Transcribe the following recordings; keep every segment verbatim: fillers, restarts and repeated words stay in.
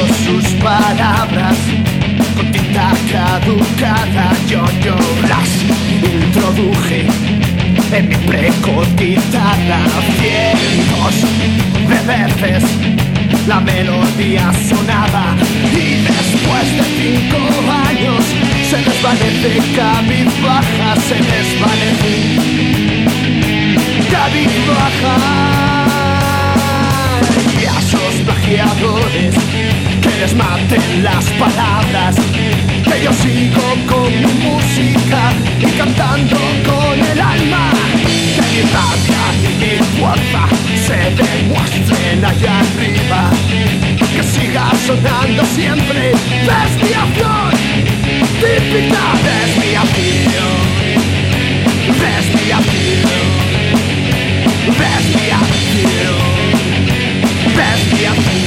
sus palabras con tinta caducada. Yo, yo las introduje en mi precotitada. Cientos de veces la melodía sonaba y después de cinco años se desvanece cabizbaja, se desvanece cabizbaja. Y a esos plagiadores que les maten las palabras, que yo sigo con mi música y cantando con el alma, que mi rabia y mi fuerza se demuestren allá arriba, que siga sonando siempre desviación, típica desviación, desviación, desviación, desviación.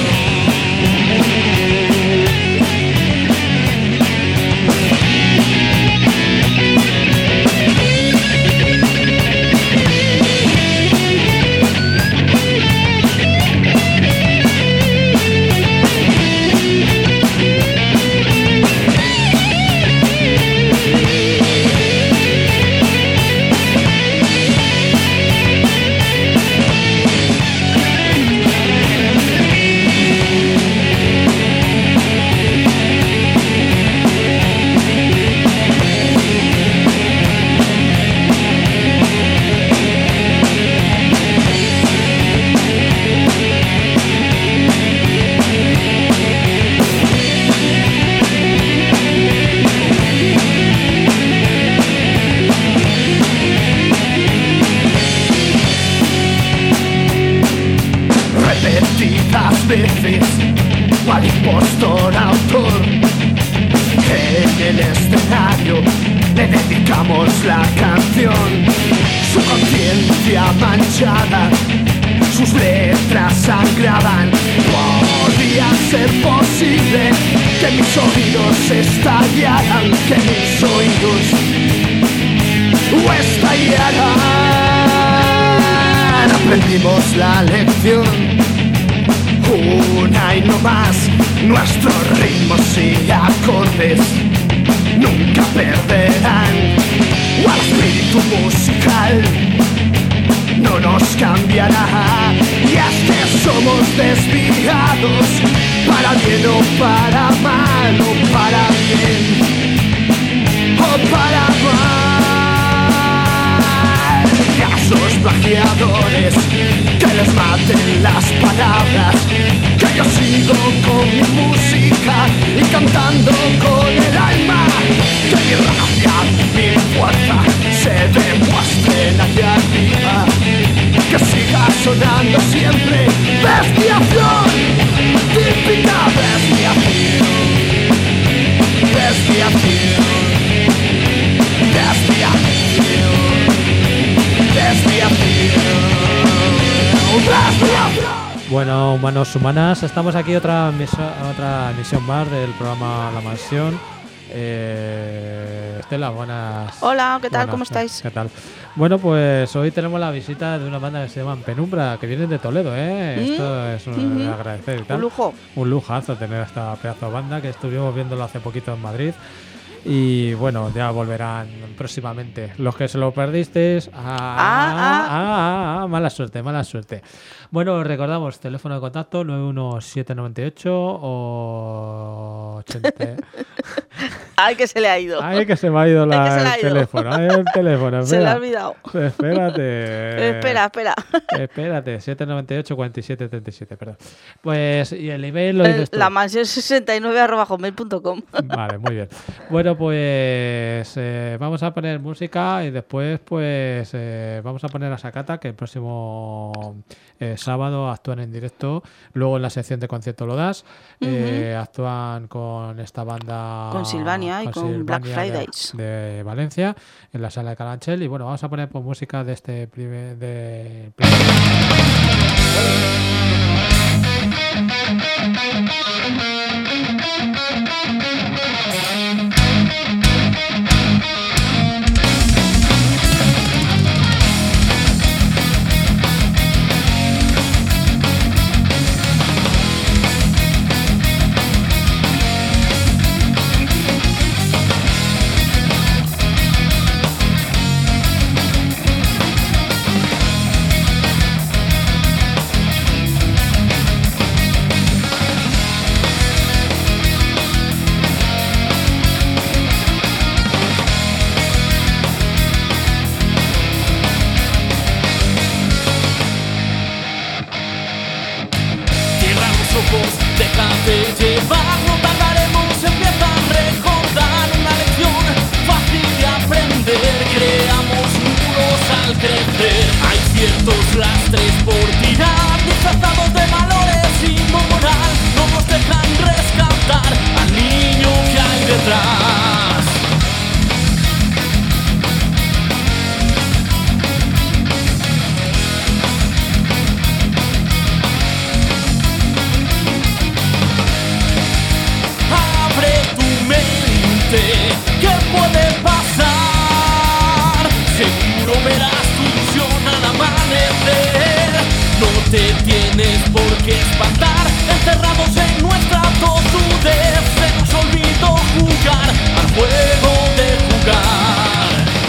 Veces, cual impostor autor, en el escenario le dedicamos la canción. Su conciencia manchada, sus letras sangraban. Podía ser posible que mis oídos estallaran, que mis oídos estallaran. Aprendimos la lección, una y no más. Nuestros ritmos y acordes nunca perderán. O al espíritu musical no nos cambiará. Y es que somos desviados, para bien o para mal, o para bien o para mal. Y a esos plagiadores que les maten las palabras, que yo sigo con mi música y cantando con el alma, que mi rabia, mi fuerza se demuestren allá arriba, que siga sonando siempre desviación, típica desviación, desviación, desviación, desviación, desviación. Bueno, humanos, humanas, estamos aquí otra emisión, otra emisión más del programa La Mansión. Eh, Estela, buenas. Hola, ¿qué tal? Buenas, ¿Cómo estáis? ¿Qué tal? Bueno, pues hoy tenemos la visita de una banda que se llama Penumbra, que vienen de Toledo, ¿eh? Mm. Esto es un Mm-hmm. agradecer y tal. Un lujo. Un lujazo tener esta pedazo de banda, que estuvimos viéndolo hace poquito en Madrid. Y bueno, ya volverán próximamente. Los que se lo perdisteis, ah, ah, ah, ah, mala suerte, mala suerte. Bueno, recordamos, teléfono de contacto nueve uno siete nueve ocho o ochenta. Ay, que se le ha ido. Ay, que se me ha ido la, Ay, que se le ha el ido. teléfono. Ay, el teléfono, espera. Se le ha olvidado. Espérate. Espera, espera. Espérate, siete nueve ocho cuatro siete tres siete, perdón. Pues, y el email lo dices tú. La mansión sesenta y nueve arroba hotmail punto com. Vale, muy bien. Bueno, pues eh, vamos a poner música y después pues eh, vamos a poner a Sakata, que el próximo eh, sábado actúan en directo. Luego en la sección de concierto lo das. Uh-huh. Eh, actúan con esta banda... Con Silvania y con Silvania Black Fridays. De, de Valencia, en la sala de Carabanchel. Y bueno, vamos a poner pues, música de este primer... De primer... ojos, déjate llevar, no tardaremos, empieza a recordar una lección fácil de aprender. Creamos muros al crecer, hay ciertos lastres por tirar, disfrazados de valores y moral, no nos dejan rescatar al niño que hay detrás. ¿Qué puede pasar? Seguro verás tu ilusión al amanecer. No te tienes por qué espantar, encerrados en nuestra tozudez. Se nos olvidó jugar al juego de jugar.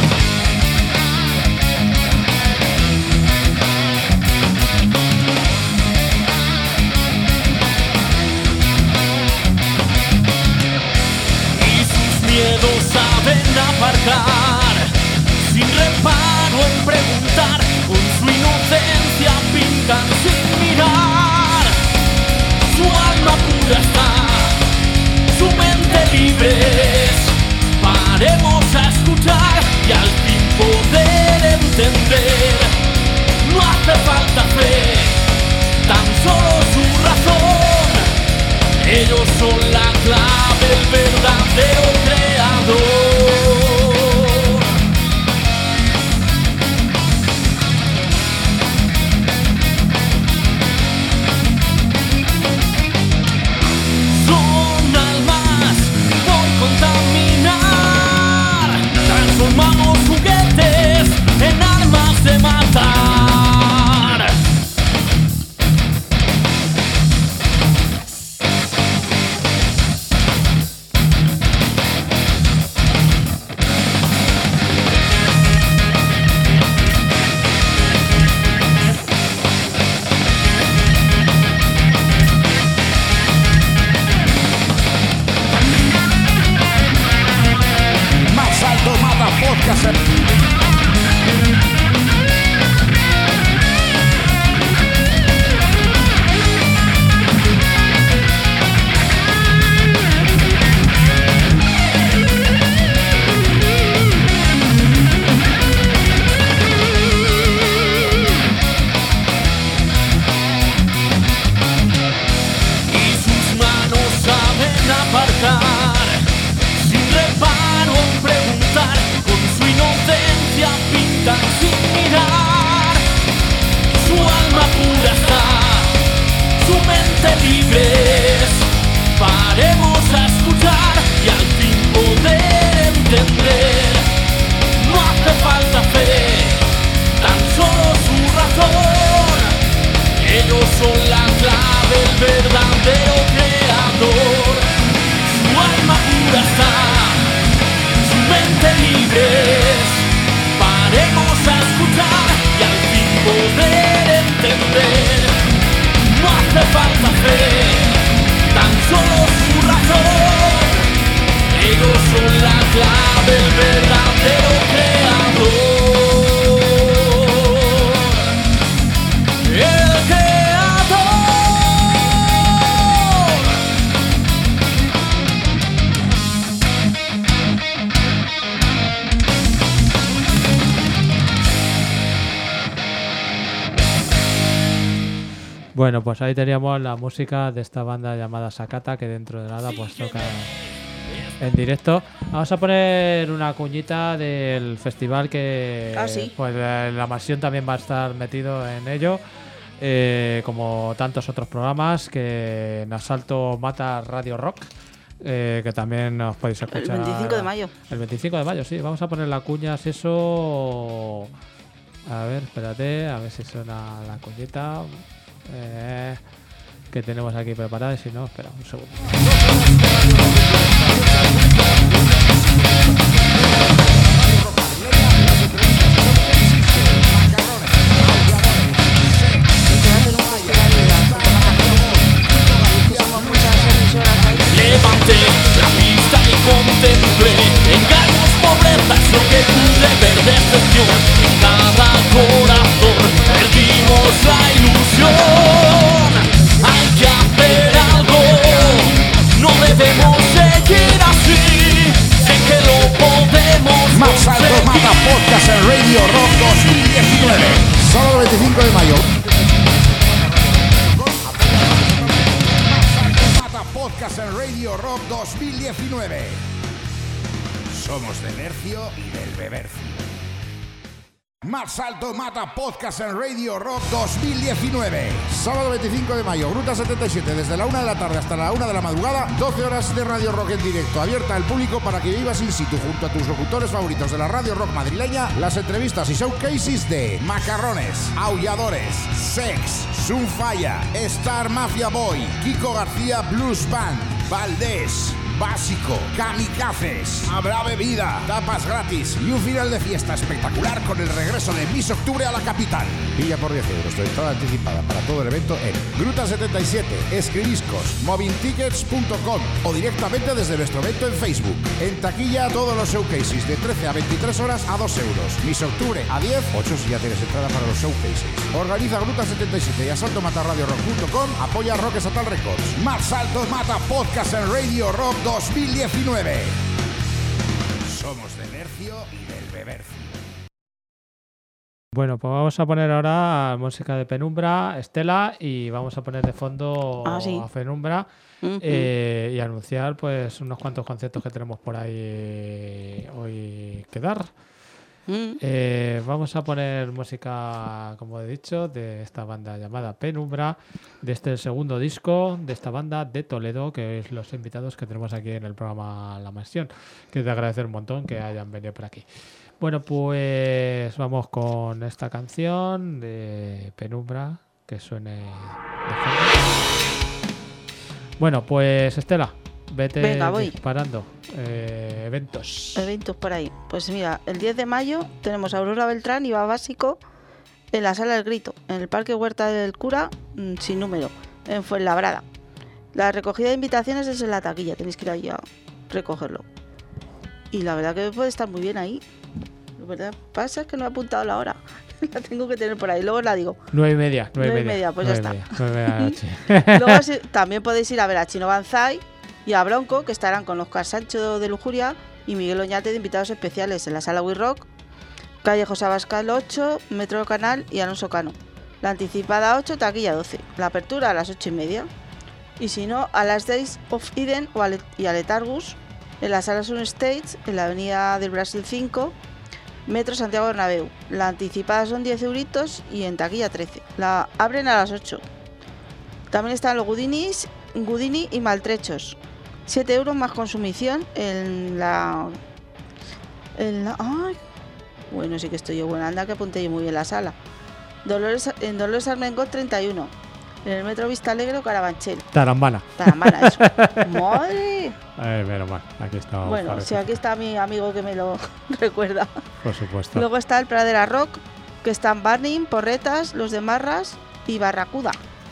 Miedos saben aparcar, sin reparo en preguntar, con su inocencia pintan sin mirar. Su alma pura está, su mente libre es. Paremos a escuchar y al fin poder entender. No hace falta fe, tan solo su razón. Ellos son la clave, el verdadero creador. Son almas por contaminar. Transformamos juguetes en armas de matar. Bueno, pues ahí teníamos la música de esta banda llamada Sakata, que dentro de nada pues toca en directo. Vamos a poner una cuñita del festival que ah, ¿sí? pues la Mansión también va a estar metido en ello, eh, como tantos otros programas, que en Asalto Mata Radio Rock, eh, que también os podéis escuchar. El veinticinco de mayo. El veinticinco de mayo, sí. Vamos a poner la cuña, si eso... A ver, espérate, a ver si suena la cuñita. Eh, que tenemos aquí preparada, y si no, espera un segundo. Levanté la vista y contemplé engaños, pobreza, es lo que pude ver, decepción en cada corazón. Perdimos la ilusión, hay que hacer Podcast en Radio Rock dos mil diecinueve. Somos del hercio y del bebercio. Más Salto Mata Podcast en Radio Rock dos mil diecinueve. Sábado veinticinco de mayo, Gruta setenta y siete, desde la una de la tarde hasta la una de la madrugada, doce horas de Radio Rock en directo, abierta al público para que vivas in situ junto a tus locutores favoritos de la Radio Rock madrileña, las entrevistas y showcases de Macarrones, Aulladores, Sex, Sunfaya, Star Mafia Boy, Kiko García Blues Band, Valdés, Básico, Kamikazes, habrá bebida, tapas gratis y un final de fiesta espectacular con el regreso de Miss Octubre a la capital. Pilla por diez euros tu entrada anticipada para todo el evento en Gruta setenta y siete, Escribiscos, movintickets punto com o directamente desde nuestro evento en Facebook. En taquilla todos los showcases de trece a veintitrés horas a dos euros. Miss Octubre a diez, ocho si ya tienes entrada para los showcases. Organiza Gruta setenta y siete y asalto mata radio rock punto com, apoya Rock Estatal Records. Más Salto Mata Podcast en Radio Rock dos mil diecinueve. Somos del hercio y del bebercio. Bueno, pues vamos a poner ahora música de Penumbra, Estela, y vamos a poner de fondo ah, sí. a Penumbra uh-huh. eh, y anunciar pues unos cuantos conciertos que tenemos por ahí hoy que dar. Mm. Eh, vamos a poner música, como he dicho, de esta banda llamada Penumbra, de este segundo disco de esta banda de Toledo, que es los invitados que tenemos aquí en el programa La Mansión, que te agradecer un montón que hayan venido por aquí. Bueno, pues vamos con esta canción de Penumbra que suene de fondo. Bueno, pues Estela, vete Venga, voy. disparando. Eh, eventos. Eventos por ahí. Pues mira, el diez de mayo tenemos a Aurora Beltrán y va Básico en la Sala del Grito, en el Parque Huerta del Cura, mmm, sin número, en Fuenlabrada. La recogida de invitaciones es en la taquilla, tenéis que ir ahí a recogerlo. Y la verdad que puede estar muy bien ahí. Lo que pasa es que no he apuntado la hora. La tengo que tener por ahí, luego la digo. Nueve y media. Nueve, nueve y media, media, pues nueve ya media, está. Nueve de la noche. Luego si, también podéis ir a ver a Chino Banzai y a Bronco, que estarán con Oscar Sancho de Lujuria y Miguel Oñate de invitados especiales en la Sala We Rock, calle José Abascal ocho, Metro Canal y Alonso Cano. La anticipada ocho, taquilla doce. La apertura a las ocho y media. Y si no, a las Days of Eden o a Le- y a Letargus en la Sala Sun Stage, en la Avenida del Brasil cinco, Metro Santiago Bernabéu. La anticipada son diez euritos y en taquilla trece. La abren a las ocho. También están los Gudinis, Gudini y Maltrechos. siete euros más consumición en la... En la ay, bueno, sí que estoy yo buena. Anda que apunté yo muy bien la sala. Dolores, en Dolores Armengol treinta y uno. En el Metro Vista Alegre o Carabanchel. Tarambana. Tarambana, eso. ¡Madre! Eh, menos mal, aquí está. Bueno, si sí, aquí está mi amigo que me lo recuerda. Por supuesto. Luego está el Pradera Rock, que están Barney, Porretas, Los de Marras y Barracuda,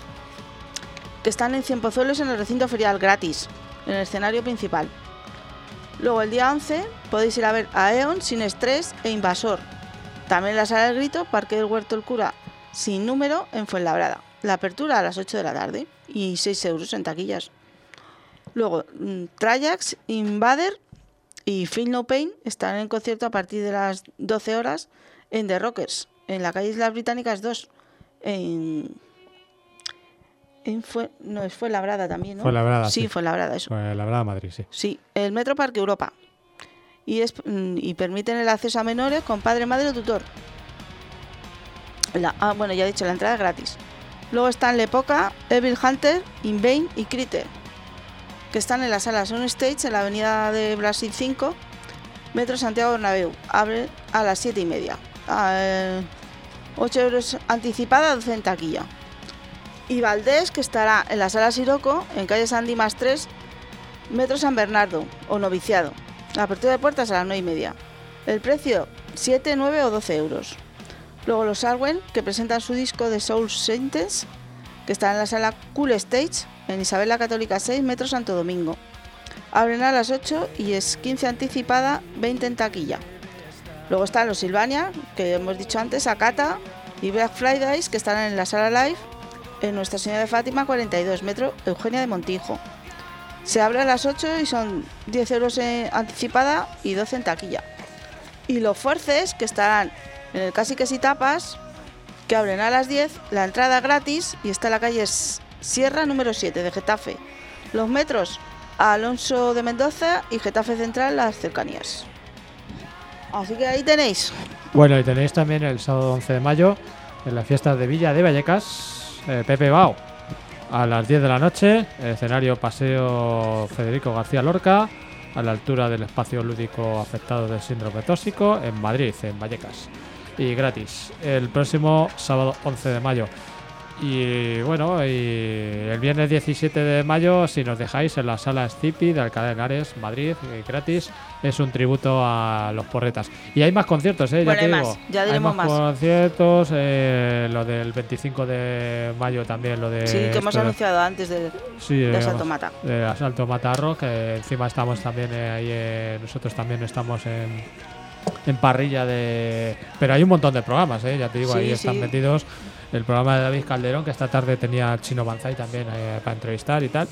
que están en Cien Pozuelos en el recinto ferial gratis, en el escenario principal. Luego el día once podéis ir a ver a Eon, Sin Estrés e Invasor. También en la Sala del Grito, Parque del Huerto el Cura, sin número, en Fuenlabrada. La apertura a las ocho de la tarde y seis euros en taquillas. Luego, Trajax, Invader y Feel No Pain están en concierto a partir de las doce horas en The Rockers, en la calle Islas Británicas dos, en... en fue, no, fue Labrada también, ¿no? Fue Labrada, sí. Sí, fue Labrada, eso. Fue Labrada, Madrid, sí. Sí, el Metro Parque Europa. Y, es, y permiten el acceso a menores con padre, madre o tutor. La, ah, bueno, ya he dicho, la entrada es gratis. Luego están Lepoca, Evil Hunter, Invain y Critter, que están en la Sala Sun Stage en la Avenida de Brasil cinco, Metro Santiago Bernabéu. Abre a las siete y media. A, ocho euros anticipada, doce en taquilla. Y Valdés, que estará en la Sala Siroco, en calle San Dimas tres, Metro San Bernardo o Noviciado. La apertura de puertas a las nueve y media. El precio, siete, nueve o doce euros. Luego los Arwen, que presentan su disco de Soul Sentence, que está en la Sala Cool Stage, en Isabel la Católica seis, Metro Santo Domingo. Abren a las ocho y es quince anticipada, veinte en taquilla. Luego están los Silvania, que hemos dicho antes, Akata y Black Fridays, que están en la Sala Live, en Nuestra Señora de Fátima cuarenta y dos, Metro Eugenia de Montijo. Se abre a las ocho y son diez euros anticipada y doce en taquilla. Y los Forces, que estarán en el Casi Que Si Tapas, que abren a las diez, la entrada gratis y está en la calle Sierra número siete de Getafe. Los metros, Alonso de Mendoza y Getafe Central, las cercanías. Así que ahí tenéis. Bueno, y tenéis también el sábado once de mayo en las fiestas de Villa de Vallecas, eh, Pepe Bao, a las diez de la noche, escenario Paseo Federico García Lorca, a la altura del espacio lúdico afectado del síndrome tóxico, en Madrid, en Vallecas. Y gratis, el próximo sábado once de mayo. Y bueno, y el viernes diecisiete de mayo, si nos dejáis, en la sala Scipi de Alcalá de Henares, Madrid, gratis, es un tributo a los porretas. Y hay más conciertos, ¿eh? Bueno, ya te hay digo. más, ya hay diremos más, más. conciertos, eh, lo del veinticinco de mayo también, lo de... Sí, que hemos esto de- anunciado antes de, Sí, de digamos, Asalto Mata. de Asalto Matarro, que encima estamos también eh, ahí, eh, nosotros también estamos en, en parrilla de... Pero hay un montón de programas, ¿eh? Ya te digo, Sí, ahí están sí. metidos el programa de David Calderón, que esta tarde tenía Chino Banzai también eh, para entrevistar y tal.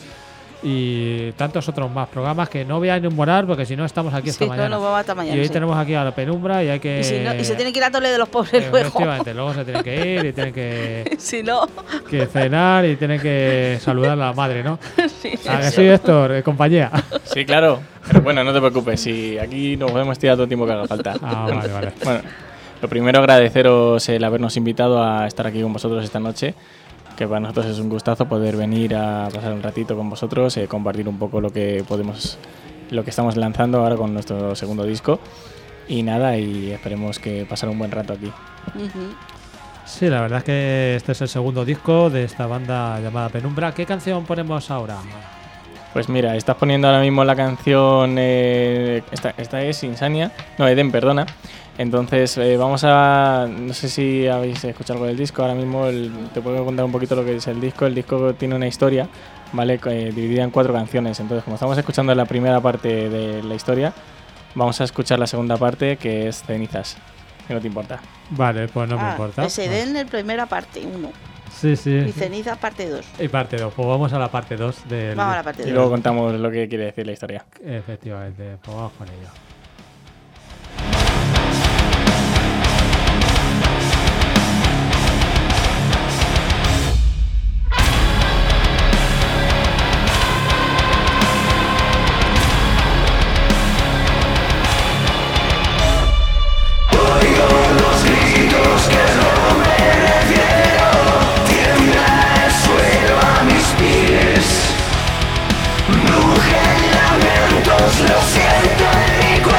Y tantos otros más programas que no voy a enumerar porque si no estamos aquí esta Sí, no, mañana. no, vamos hasta mañana, y hoy sí. tenemos aquí a la penumbra y hay que... Y, si no- y se tiene que ir a Tole de los pobres luego. Efectivamente, luego se tienen que ir y tienen que, Si no, que cenar y tienen que saludar a la madre, ¿no? sí, ¿A que eso. sí, Héctor? Eh, compañía. Sí, claro. Pero bueno, no te preocupes, si aquí nos podemos tirar todo el tiempo que haga falta. Ah, vale, vale. Bueno, lo primero agradeceros el habernos invitado a estar aquí con vosotros esta noche, que para nosotros es un gustazo poder venir a pasar un ratito con vosotros, eh, compartir un poco lo que podemos, lo que estamos lanzando ahora con nuestro segundo disco. Y nada, y esperemos que pasar un buen rato aquí. Ujú. Sí, la verdad es que este es el segundo disco de esta banda llamada Penumbra. ¿Qué canción ponemos ahora? Pues mira, estás poniendo ahora mismo la canción, eh, esta, esta es Insania, no, Eden, perdona. Entonces eh, vamos a, no sé si habéis escuchado algo del disco, ahora mismo el- te puedo contar un poquito lo que es el disco. El disco tiene una historia, ¿vale? Eh, dividida en cuatro canciones. Entonces, como estamos escuchando la primera parte de la historia, vamos a escuchar la segunda parte, que es Cenizas, que no te importa. Vale, pues no me Ah, importa. ese den en primera parte, uno. Sí, sí. Y Ceniza, parte dos. Y parte dos. Pues vamos a la parte dos del... Vamos a la parte Y dos. luego contamos lo que quiere decir la historia. Efectivamente, pues vamos con ello. Lo siento en mi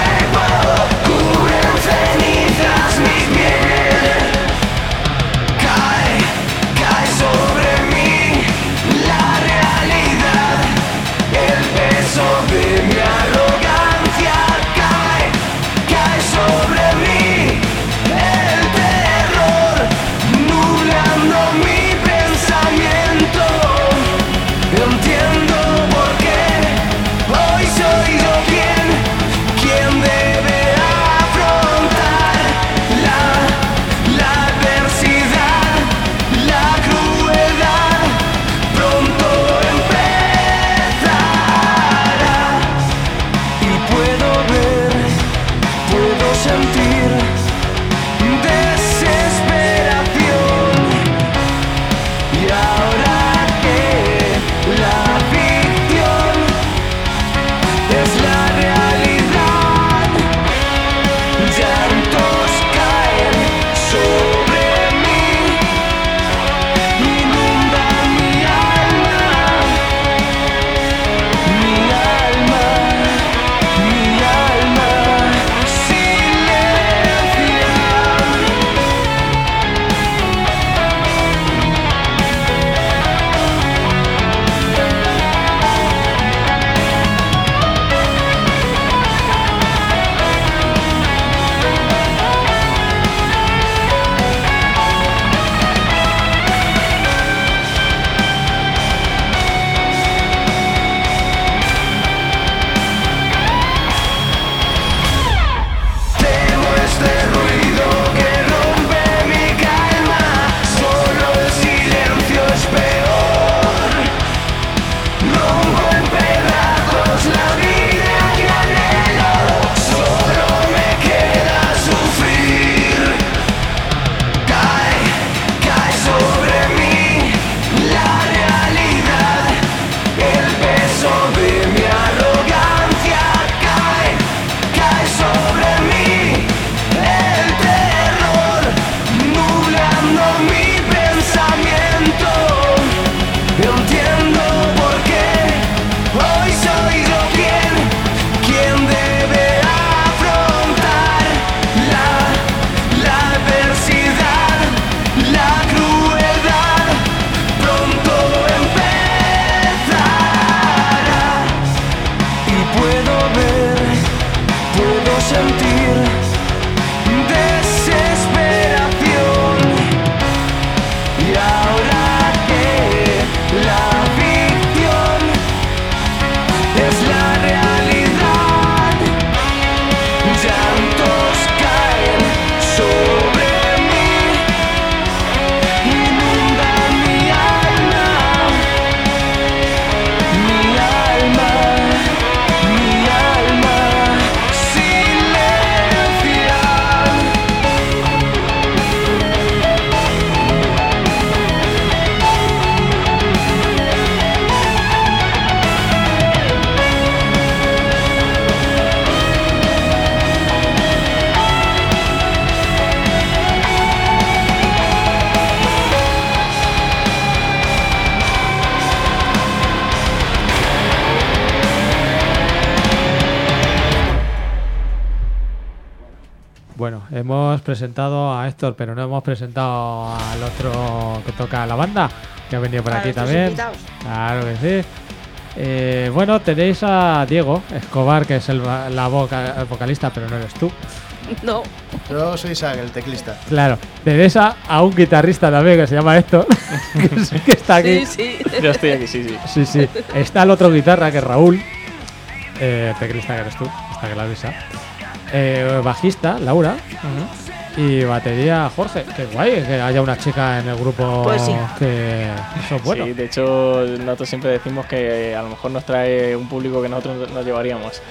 Bueno, hemos presentado a Héctor, pero no hemos presentado al otro que toca la banda, que ha venido por A aquí nuestros también. invitados. Claro que sí. Eh, bueno, tenéis a Diego Escobar, que es el, va- la voca- el vocalista, pero no eres tú. No, Yo soy Isaac, el teclista. Claro, tenéis a, a un guitarrista también que se llama Héctor, que, sí que está aquí. sí, sí. Yo estoy aquí, sí, sí. Sí, sí. Está el otro guitarra, que es Raúl, eh, teclista, que eres tú, está que la avisa. Eh, bajista, Laura. Y batería, Jorge. Qué guay que haya una chica en el grupo. Pues sí. Que eso es bueno. Sí, de hecho, nosotros siempre decimos que a lo mejor nos trae un público que nosotros nos llevaríamos.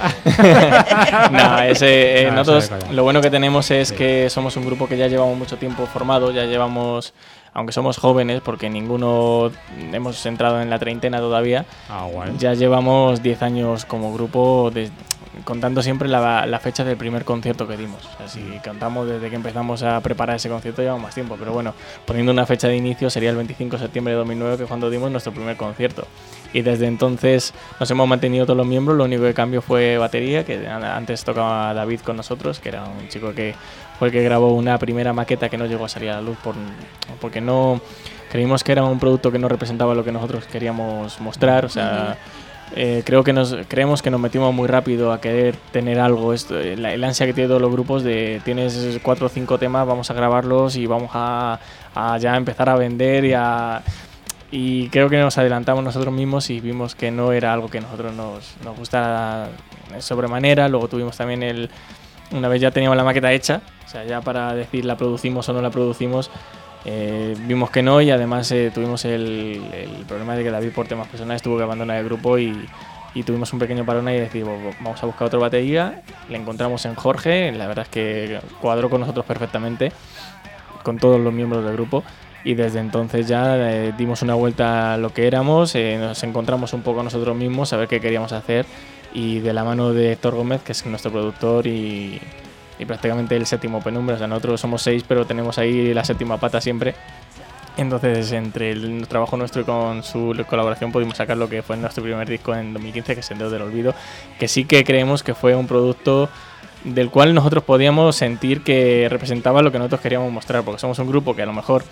no, ese, eh, No, nosotros eso de coña. lo bueno que tenemos es Sí. que somos un grupo que ya llevamos mucho tiempo formado, ya llevamos, aunque somos jóvenes, porque ninguno hemos entrado en la treintena todavía, Ah, guay. ya llevamos diez años como grupo, de- contando siempre la, la fecha del primer concierto que dimos. O sea, si contamos desde que empezamos a preparar ese concierto, llevamos más tiempo. Pero bueno, poniendo una fecha de inicio, sería el veinticinco de septiembre de dos mil nueve, que es cuando dimos nuestro primer concierto. Y desde entonces nos hemos mantenido todos los miembros. Lo único que cambió fue batería, que antes tocaba David con nosotros, que era un chico que fue el que grabó una primera maqueta que no llegó a salir a la luz por, porque no creímos que era un producto que no representaba lo que nosotros queríamos mostrar. O sea, eh, creo que nos creemos que nos metimos muy rápido a querer tener algo. Esto, eh, la, el ansia que tienen todos los grupos de tienes cuatro o cinco temas, vamos a grabarlos y vamos a, a ya empezar a vender y a... Y creo que nos adelantamos nosotros mismos y vimos que no era algo que a nosotros nos, nos gustara sobremanera. Luego tuvimos también el... Una vez ya teníamos la maqueta hecha, o sea, ya para decir la producimos o no la producimos, eh, vimos que no, y además eh, tuvimos el, el problema de que David, por temas personales, tuvo que abandonar el grupo y, y tuvimos un pequeño parón y decidimos, vamos a buscar otra batería. Le encontramos en Jorge, la verdad es que cuadró con nosotros perfectamente, con todos los miembros del grupo. Y desde entonces ya eh, dimos una vuelta a lo que éramos, eh, nos encontramos un poco nosotros mismos, a ver qué queríamos hacer, y de la mano de Héctor Gómez, que es nuestro productor y, y prácticamente el séptimo penumbra. O sea, nosotros somos seis, pero tenemos ahí la séptima pata siempre. Entonces, entre el trabajo nuestro y con su colaboración pudimos sacar lo que fue nuestro primer disco en dos mil quince, que es Senderos del Olvido, que sí que creemos que fue un producto del cual nosotros podíamos sentir que representaba lo que nosotros queríamos mostrar, porque somos un grupo que a lo mejor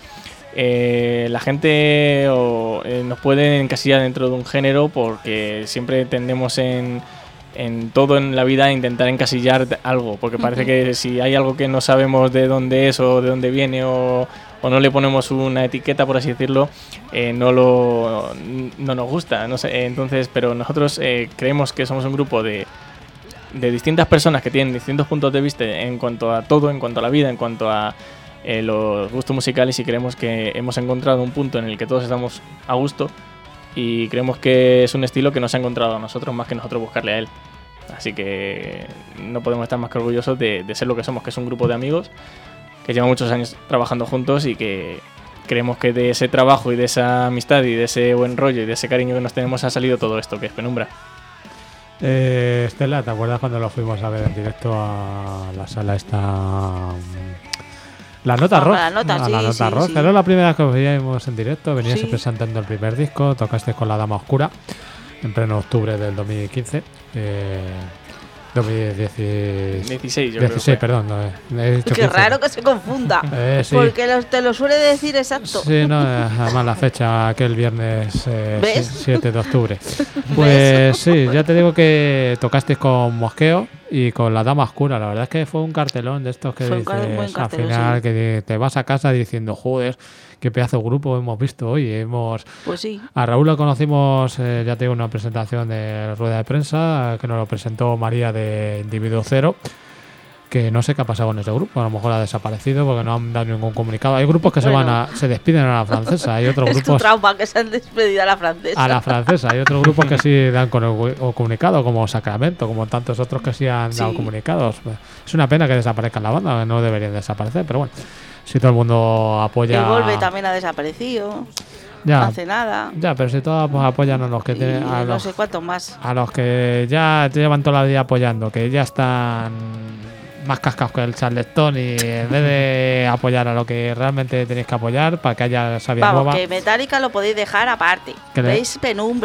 eh, la gente o, eh, nos puede encasillar dentro de un género, porque siempre tendemos en, en todo en la vida a intentar encasillar algo, porque parece que si hay algo que no sabemos de dónde es o de dónde viene, o, o no le ponemos una etiqueta, por así decirlo, eh, no lo no nos gusta, no sé. Entonces, pero nosotros eh, creemos que somos un grupo de de distintas personas que tienen distintos puntos de vista en cuanto a todo, en cuanto a la vida, en cuanto a eh, los gustos musicales, y creemos que hemos encontrado un punto en el que todos estamos a gusto, y creemos que es un estilo que nos ha encontrado a nosotros más que nosotros buscarle a él. Así que no podemos estar más que orgullosos de, de ser lo que somos, que es un grupo de amigos que lleva muchos años trabajando juntos, y que creemos que de ese trabajo y de esa amistad y de ese buen rollo y de ese cariño que nos tenemos ha salido todo esto, que es Penumbra. Eh, Estela, ¿te acuerdas cuando lo fuimos a ver en directo a la sala esta? mm, La Nota Ah, Rock. la Nota, a sí, la Nota sí, Rock. sí. Era la primera vez que os veíamos en directo. Venías Sí. presentando el primer disco, tocaste con La Dama Oscura en pleno octubre del dos mil quince. Eh, dos mil dieciséis. dieciséis, yo creo que dieciséis, fue. perdón. No, he- he dicho Qué quince. raro que se confunda. Eh, sí. Porque los- te lo suele decir exacto. Sí, no, eh, además la fecha, aquel viernes eh, ¿Ves? si- siete de octubre. Pues sí, ya te digo que tocaste con Mosqueo y con La Dama Oscura. La verdad es que fue un cartelón de estos que Fue un car- dices buen al cartelón, final, sí. que te vas a casa diciendo, joder, qué pedazo de grupo hemos visto hoy. Hemos Pues sí. A Raúl lo conocimos, eh, ya te digo, en una presentación de rueda de prensa, que nos lo presentó María de Individuo Cero, que no sé qué ha pasado con ese grupo, a lo mejor ha desaparecido porque no han dado ningún comunicado. Hay grupos que se Bueno. van a, se despiden a la francesa, hay otros Es tu grupos trauma que se han despedido a la francesa. a la francesa, hay otros grupos que sí dan con el, gu- o comunicado, como Sacramento, como tantos otros que sí han dado Sí. comunicados. Es una pena que desaparezcan la banda, que no deberían desaparecer, pero bueno, si todo el mundo apoya... El Volve también ha desaparecido. ya, No hace nada. ya, pero si todos pues, apoyan a los que Y tienen... a no los- sé cuántos más. A los que ya te llevan toda la vida apoyando, que ya están más cascados que el Charleston, y en vez de apoyar a lo que realmente tenéis que apoyar para que haya sabia Vamos, nueva, que Metallica lo podéis dejar aparte. Que le- Veis Penumbra.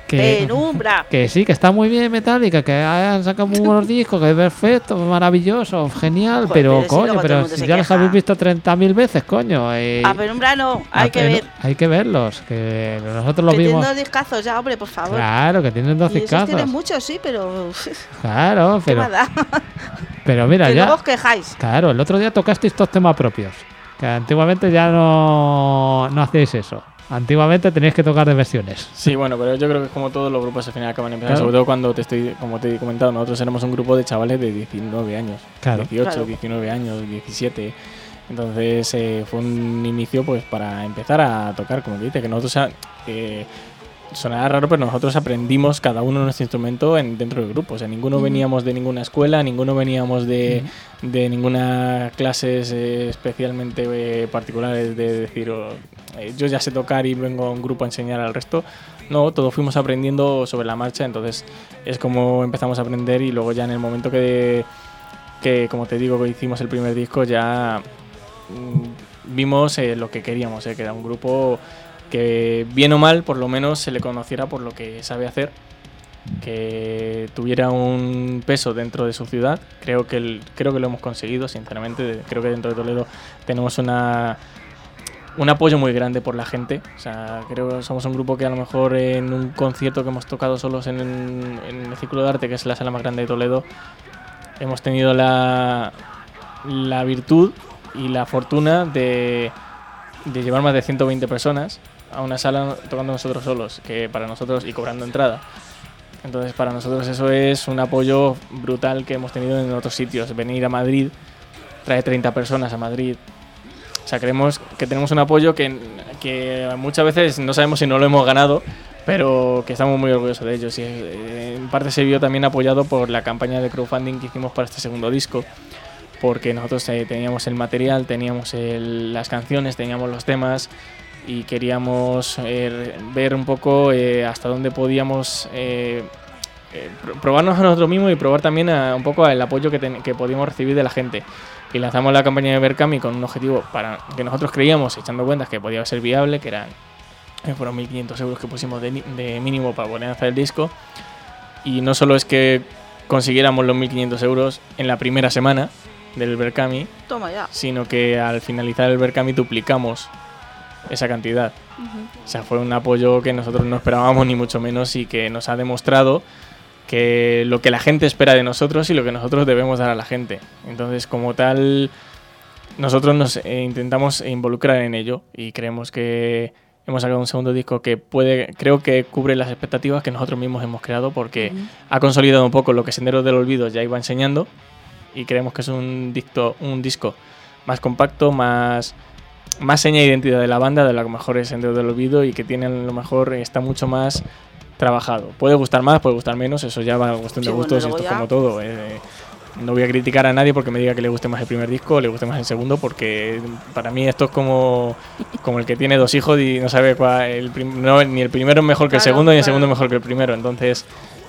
que, Penumbra. que sí, que está muy bien Metallica, que han sacado muy buenos discos, que es perfecto, maravilloso, genial, Joder, pero pero si coño, luego todo el pero mundo si se ya los queja. habéis visto treinta mil veces, coño. Y A Penumbra no, hay a que Penu- ver. Hay que verlos, que nosotros los Que tienen vimos. dos discazos ya, hombre, por favor. Claro, que tienen dos y esos discazos. tienen muchos, sí, pero... Claro, ¿Qué pero, más da? pero mira, Que ya. luego os quejáis. Claro, el otro día tocasteis dos temas propios. Que antiguamente ya no, no hacíais eso. Antiguamente teníais que tocar de versiones. Sí, bueno, pero yo creo que como todos los grupos al final acaban empezando, Claro. sobre todo cuando te estoy, como te he comentado, nosotros éramos un grupo de chavales de diecinueve años, Claro. dieciocho, Claro. diecinueve años, diecisiete. Entonces eh, fue un inicio pues para empezar a tocar, como que dice, que nosotros ah, eh, sonará raro, pero nosotros aprendimos cada uno nuestro instrumento en, dentro del grupo. O sea, ninguno Ujú. veníamos de ninguna escuela, ninguno veníamos de, de ninguna clases eh, especialmente eh, particulares de decir, oh, eh, yo ya sé tocar y vengo a un grupo a enseñar al resto. No, todos fuimos aprendiendo sobre la marcha, entonces es como empezamos a aprender y luego ya en el momento que, que como te digo, que hicimos el primer disco ya mm, vimos eh, lo que queríamos, eh, que era un grupo que bien o mal por lo menos se le conociera por lo que sabe hacer, que tuviera un peso dentro de su ciudad. Creo que el, creo que lo hemos conseguido, sinceramente. Creo que dentro de Toledo tenemos una un apoyo muy grande por la gente. O sea, creo que somos un grupo que a lo mejor en un concierto que hemos tocado solos en, en el Círculo de Arte, que es la sala más grande de Toledo, hemos tenido la, la virtud y la fortuna de, de llevar más de ciento veinte personas a una sala tocando nosotros solos, que para nosotros, y cobrando entrada. Entonces para nosotros eso es un apoyo brutal que hemos tenido en otros sitios. Venir a Madrid, traer treinta personas a Madrid. O sea, creemos que tenemos un apoyo que, que muchas veces no sabemos si no lo hemos ganado, pero que estamos muy orgullosos de ellos. Y eh, en parte se vio también apoyado por la campaña de crowdfunding que hicimos para este segundo disco, porque nosotros eh, teníamos el material, teníamos el, las canciones, teníamos los temas, y queríamos eh, ver un poco eh, hasta dónde podíamos eh, eh, probarnos a nosotros mismos y probar también a, un poco el apoyo que, ten, que podíamos recibir de la gente. Y lanzamos la campaña de Berkami con un objetivo para que nosotros creíamos, echando cuentas, que podía ser viable, que eran eh, fueron mil quinientos euros que pusimos de, de mínimo para poner a hacer el disco. Y no solo es que consiguiéramos los mil quinientos euros en la primera semana del Berkami, Toma ya. sino que al finalizar el Berkami duplicamos esa cantidad. Ujú. O sea, fue un apoyo que nosotros no esperábamos ni mucho menos y que nos ha demostrado que lo que la gente espera de nosotros y lo que nosotros debemos dar a la gente. Entonces, como tal, nosotros nos eh, intentamos involucrar en ello y creemos que hemos sacado un segundo disco que puede, creo que cubre las expectativas que nosotros mismos hemos creado, porque Ujú. ha consolidado un poco lo que Senderos del Olvido ya iba enseñando, y creemos que es un disco, un disco más compacto, más más seña de identidad de la banda, de lo que mejor es Senderos del Olvido, y que tiene a lo mejor está mucho más trabajado. Puede gustar más, puede gustar menos, eso ya va a cuestión Sí, de bueno, gustos, luego esto es ya- como todo. eh, no voy a criticar a nadie porque me diga que le guste más el primer disco o le guste más el segundo, porque para mí esto es como, como el que tiene dos hijos y no sabe cuál, el prim- no, ni el primero es mejor que el Claro, segundo, ni el claro. segundo es mejor que el primero. Entonces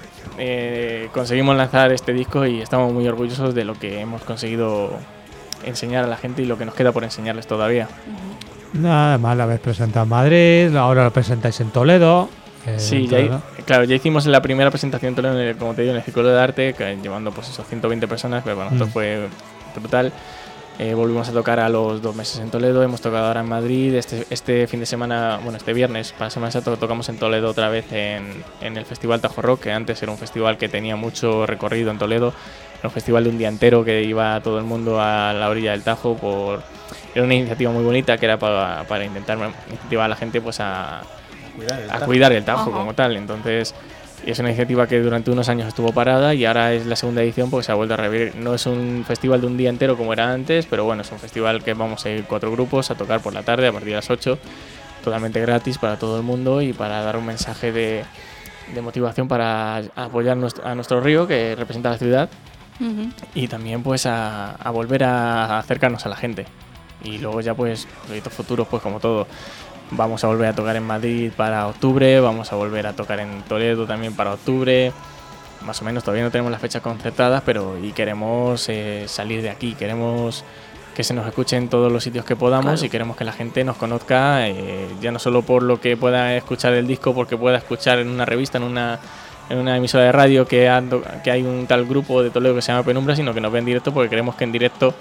eh, conseguimos lanzar este disco y estamos muy orgullosos de lo que hemos conseguido enseñar a la gente y lo que nos queda por enseñarles todavía. Nada más lo habéis presentado en Madrid, ahora lo presentáis en Toledo. eh, Sí, en ya, Toledo. claro, ya hicimos la primera presentación en Toledo, en el- como te digo, en el Círculo de Arte, que, llevando pues esos ciento veinte personas, pero para nosotros Mm. fue brutal. Eh, volvimos a tocar a los dos meses en Toledo, hemos tocado ahora en Madrid, este, este fin de semana, bueno, este viernes, para Semana Santa, tocamos en Toledo otra vez en, en el Festival Tajo Rock, que antes era un festival que tenía mucho recorrido en Toledo, era un festival de un día entero que iba todo el mundo a la orilla del Tajo por... Era una iniciativa muy bonita que era para, para intentar incentivar a la gente pues a, Cuidar el a Tajo. cuidar el Tajo Ajá. como tal. Entonces es una iniciativa que durante unos años estuvo parada y ahora es la segunda edición porque se ha vuelto a revivir. No es un festival de un día entero como era antes, pero bueno, es un festival que vamos a ir cuatro grupos a tocar por la tarde a partir de las ocho, totalmente gratis para todo el mundo y para dar un mensaje de, de motivación para apoyar nuestro- a nuestro río que representa la ciudad, Ujú. y también pues a, a volver a acercarnos a la gente. Y luego ya pues proyectos futuros, pues como todo, vamos a volver a tocar en Madrid para octubre, vamos a volver a tocar en Toledo también para octubre, más o menos. Todavía no tenemos las fechas concertadas, pero y queremos eh, salir de aquí, queremos que se nos escuche en todos los sitios que podamos, Claro. y queremos que la gente nos conozca, eh, ya no solo por lo que pueda escuchar el disco, porque pueda escuchar en una revista, en una en una emisora de radio que, ando, que hay un tal grupo de Toledo que se llama Penumbra, sino que nos ve en directo, porque creemos que en directo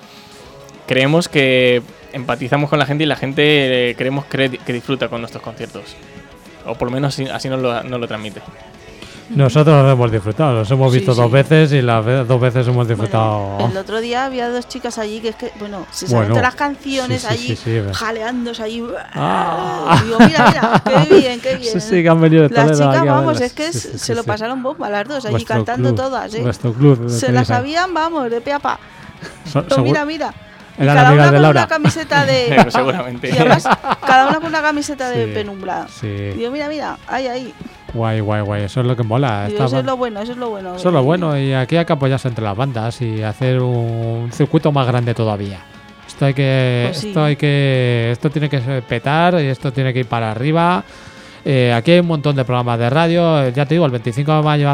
creemos que empatizamos con la gente y la gente eh, creemos que, que disfruta con nuestros conciertos, o por lo menos así, así nos, lo, nos lo transmite. Nosotros los hemos disfrutado, los hemos Sí, visto sí. dos veces y las ve- dos veces hemos disfrutado. Bueno, el otro día había dos chicas allí que es que, bueno, se saben Bueno, todas las canciones sí, sí, allí, sí, sí, ve. jaleándose allí. Ah. Digo, mira, mira, qué bien, qué bien. Sí, sí, que han venido de Las Toledo chicas, aquí a vamos, verlas. es que Sí, s- sí, se sí, lo sí. pasaron bomba las dos allí Vuestro cantando club, todas, ¿eh? Vuestro club. Se tenéis las ahí. sabían, vamos, de pe a pa. So- Pero seguro- mira, mira. Y Eran cada amigas una de con Laura. una camiseta de. Pero seguramente. Y además, cada una con una camiseta de Sí, Penumbra. Sí, Digo, mira, mira, ahí, ahí. guay, guay, guay. Eso es lo que mola. Digo, Esta eso ban- es lo bueno, eso es lo bueno. Eso es lo bueno, y aquí hay que apoyarse entre las bandas y hacer un circuito más grande todavía. Esto hay que, Pues sí. esto hay que, esto tiene que ser petar y esto tiene que ir para arriba. Eh, aquí hay un montón de programas de radio. Eh, Ya te digo, el veinticinco de mayo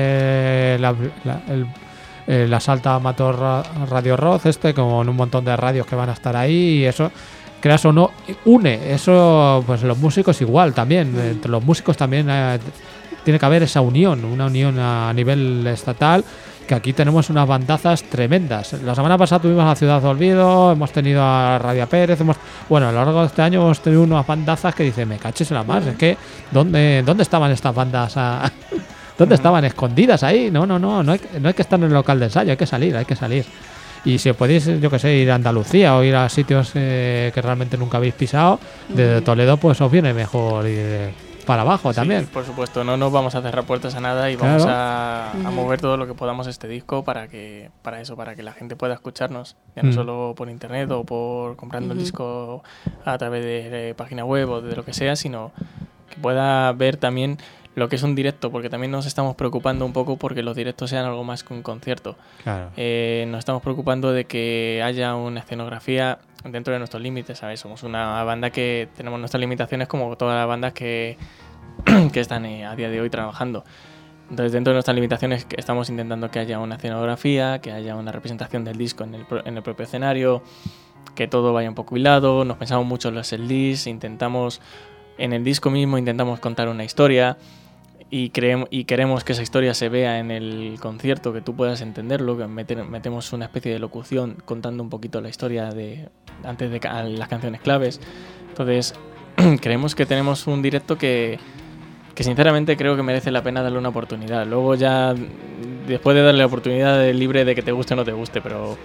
hace la, la- el, el asalto a Amateur Ra- Radio Rock, este, con un montón de radios que van a estar ahí, y eso, creas o no, une. Eso, pues los músicos igual también. Entre los músicos también eh, tiene que haber esa unión, una unión a nivel estatal, que aquí tenemos unas bandazas tremendas. La semana pasada tuvimos a Ciudad de Olvido, hemos tenido a Radio Pérez, hemos, bueno, a lo largo de este año hemos tenido unas bandazas que dicen, me caches en la mar, es que, ¿dónde, dónde estaban estas bandas? ah? ¿Dónde estaban escondidas ahí? No, no, no, no hay, no hay que estar en el local de ensayo, hay que salir, hay que salir. Y si podéis, yo que sé, ir a Andalucía o ir a sitios eh, que realmente nunca habéis pisado, desde Toledo, pues os viene mejor ir para abajo Sí, también. por supuesto, no nos vamos a cerrar puertas a nada y vamos Claro. a, a Ujú. mover todo lo que podamos este disco para que para eso, para que la gente pueda escucharnos, ya no Mm. solo por internet o por comprando el Ujú. disco a través de, de página web o de lo que sea, sino que pueda ver también lo que es un directo, porque también nos estamos preocupando un poco porque los directos sean algo más que un concierto. Claro. Eh, nos estamos preocupando de que haya una escenografía dentro de nuestros límites, ¿sabes? Somos una banda que tenemos nuestras limitaciones como todas las bandas que, que están eh, a día de hoy trabajando. Entonces, dentro de nuestras limitaciones que estamos intentando que haya una escenografía, que haya una representación del disco en el, pro- en el propio escenario, que todo vaya un poco hilado. Nos pensamos mucho en los setlists, intentamos, en el disco mismo intentamos contar una historia. Y, creemos, y queremos que esa historia se vea en el concierto, que tú puedas entenderlo, que meter- metemos una especie de locución contando un poquito la historia de antes de ca- las canciones claves. Entonces, creemos que tenemos un directo que, que sinceramente creo que merece la pena darle una oportunidad. Luego ya, después de darle la oportunidad, es libre de que te guste o no te guste, pero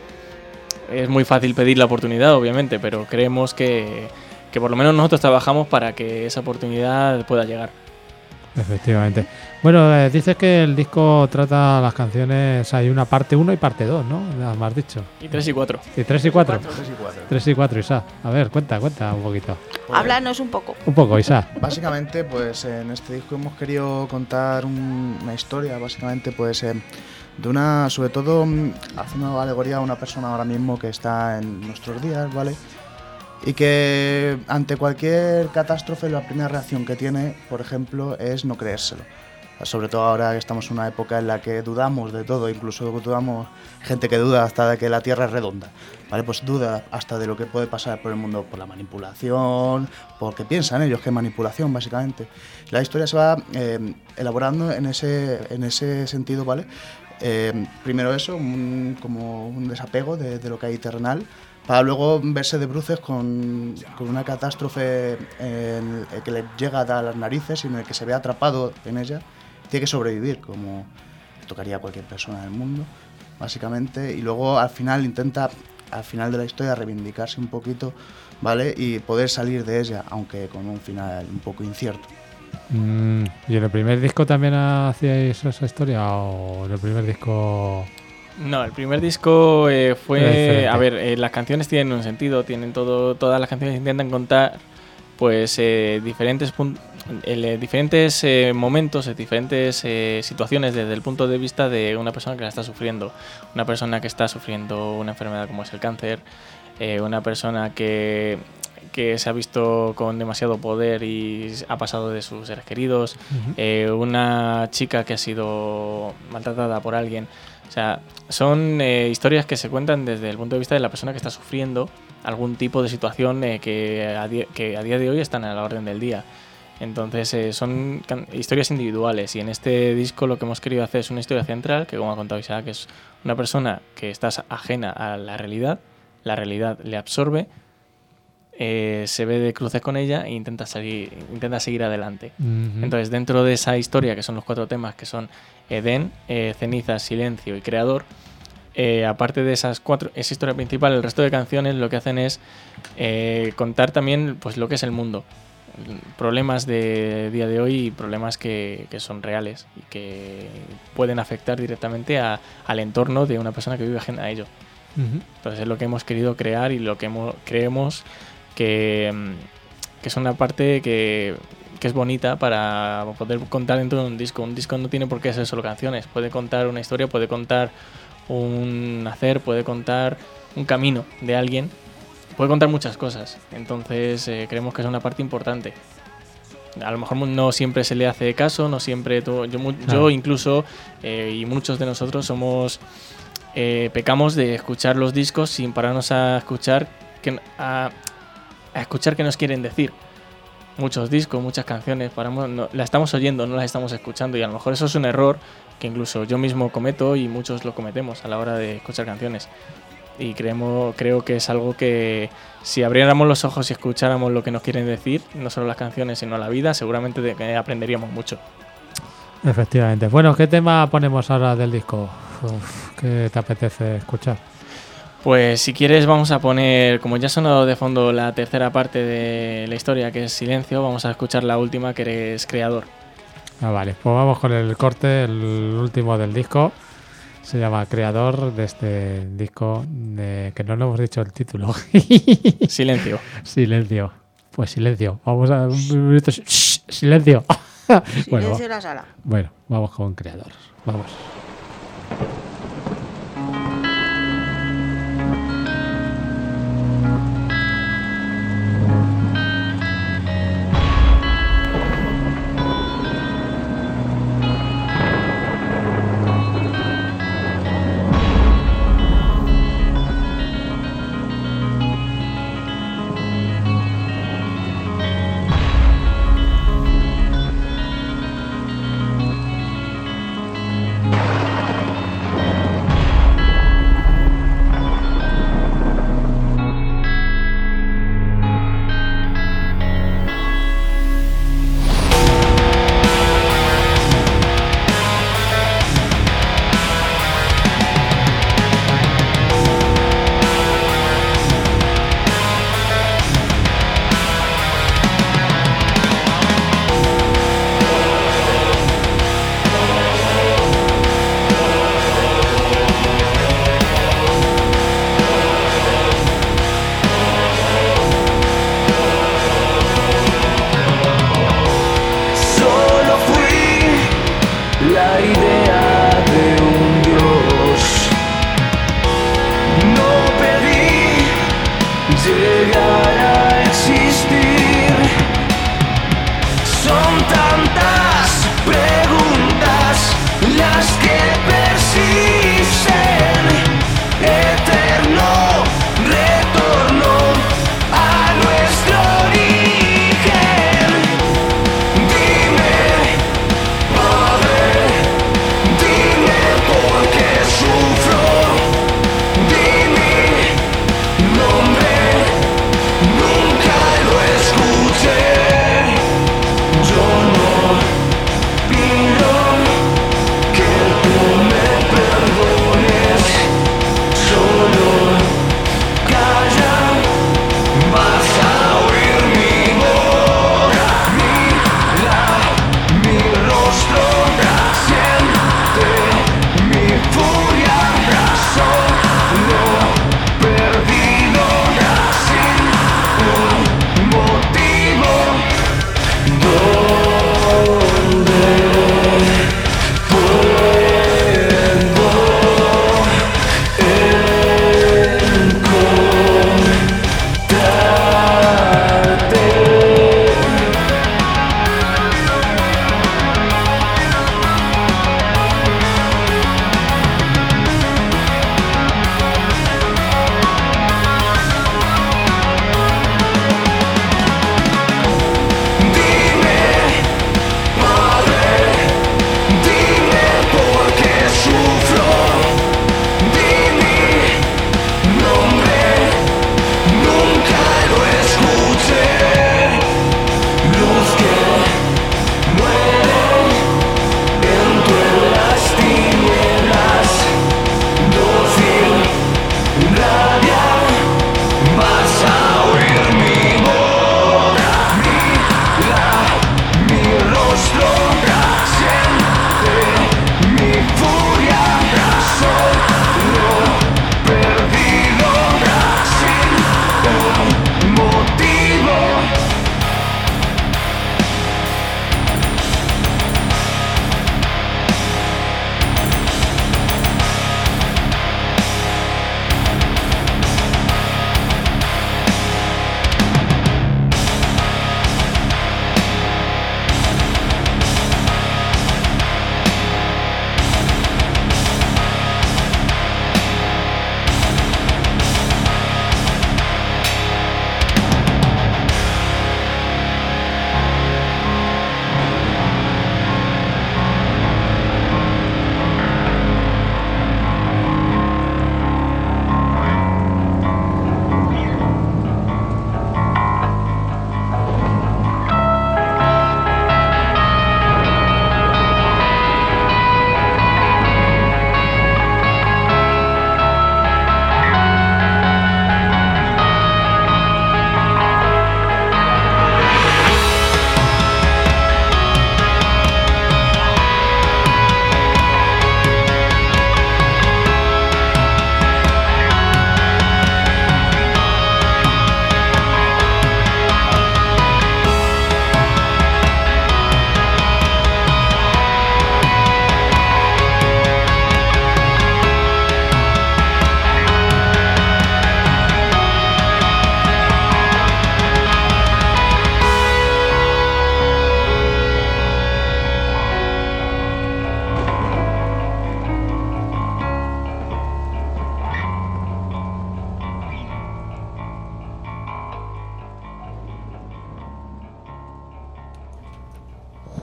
es muy fácil pedir la oportunidad, obviamente, pero creemos que, que por lo menos nosotros trabajamos para que esa oportunidad pueda llegar. Efectivamente. Bueno, eh, dices que el disco trata las canciones, hay una parte uno y parte dos, ¿no? Nada más dicho. Y tres y cuatro. Y tres y cuatro. tres y cuatro. Tres y cuatro, Isa. A ver, cuenta, cuenta un poquito. Pues, Háblanos un poco. Un poco, Isa. Básicamente, pues en este disco hemos querido contar un- una historia, básicamente, pues eh, de una, sobre todo, mm, haciendo alegoría a una persona ahora mismo que está en nuestros días, ¿vale? Y que ante cualquier catástrofe la primera reacción que tiene, por ejemplo, es no creérselo. Sobre todo ahora que estamos en una época en la que dudamos de todo, incluso dudamos, gente que duda hasta de que la Tierra es redonda, ¿vale? Pues duda hasta de lo que puede pasar por el mundo, por la manipulación, porque piensan ellos que es manipulación, básicamente. La historia se va eh, elaborando en ese, en ese sentido, ¿vale? Eh, primero eso, un- como un desapego de, de lo que hay terrenal, para luego verse de bruces con, con una catástrofe en el que le llega a las narices y en el que se ve atrapado en ella. Tiene que sobrevivir, como le tocaría a cualquier persona del mundo, básicamente. Y luego al final intenta, al final de la historia, reivindicarse un poquito, ¿vale? Y poder salir de ella, aunque con un final un poco incierto. Mm, ¿y en el primer disco también hacíais esa historia? ¿O en el primer disco...? No, el primer disco eh, Era fue... diferente. A ver, eh, las canciones tienen un sentido, tienen todo, todas las canciones intentan contar pues eh, diferentes, pun- eh, diferentes eh, momentos, eh, diferentes eh, situaciones desde el punto de vista de una persona que la está sufriendo. Una persona que está sufriendo una enfermedad como es el cáncer, eh, una persona que que se ha visto con demasiado poder y ha pasado de sus seres queridos, uh-huh. eh, una chica que ha sido maltratada por alguien. O sea, son eh, historias que se cuentan desde el punto de vista de la persona que está sufriendo algún tipo de situación eh, que, a di- que a día de hoy están a la orden del día. Entonces eh, son can- historias individuales, y en este disco lo que hemos querido hacer es una historia central que, como ha contado Isaac, es una persona que está ajena a la realidad, la realidad le absorbe, eh, se ve de cruces con ella e intenta, salir, intenta seguir adelante. Uh-huh. Entonces, dentro de esa historia, que son los cuatro temas, que son Edén, eh, Cenizas, Silencio y Creador, eh, aparte de esas cuatro, esa historia principal, el resto de canciones lo que hacen es eh, contar también pues lo que es el mundo. Problemas de día de hoy y problemas que, que son reales y que pueden afectar directamente a, al entorno de una persona que vive ajena a ello. Uh-huh. Entonces es lo que hemos querido crear y lo que hemos, creemos que, que es una parte que, que es bonita para poder contar dentro de un disco. Un disco no tiene por qué ser solo canciones, puede contar una historia, puede contar un hacer, puede contar un camino de alguien, puede contar muchas cosas. Entonces eh, creemos que es una parte importante. A lo mejor no siempre se le hace caso, no siempre todo, yo, yo claro. incluso eh, y muchos de nosotros somos eh, pecamos de escuchar los discos sin pararnos a escuchar que, a, a escuchar qué nos quieren decir. Muchos discos, muchas canciones, paramos, no, las estamos oyendo, no las estamos escuchando, y a lo mejor eso es un error que incluso yo mismo cometo y muchos lo cometemos a la hora de escuchar canciones. Y creemos, creo que es algo que si abriéramos los ojos y escucháramos lo que nos quieren decir, no solo las canciones sino la vida, seguramente de que aprenderíamos mucho. Efectivamente. Bueno, ¿qué tema ponemos ahora del disco? Uf, ¿qué te apetece escuchar? Pues si quieres vamos a poner, como ya ha sonado de fondo la tercera parte de la historia, que es Silencio, vamos a escuchar la última, que es Creador. Ah, vale, pues vamos con el corte, el último del disco. Se llama Creador, de este disco de, que no nos hemos dicho el título. Silencio. Silencio. Pues silencio. Vamos a un minuto. Shh, silencio. Silencio bueno, en la sala. Bueno, vamos con Creador. Vamos.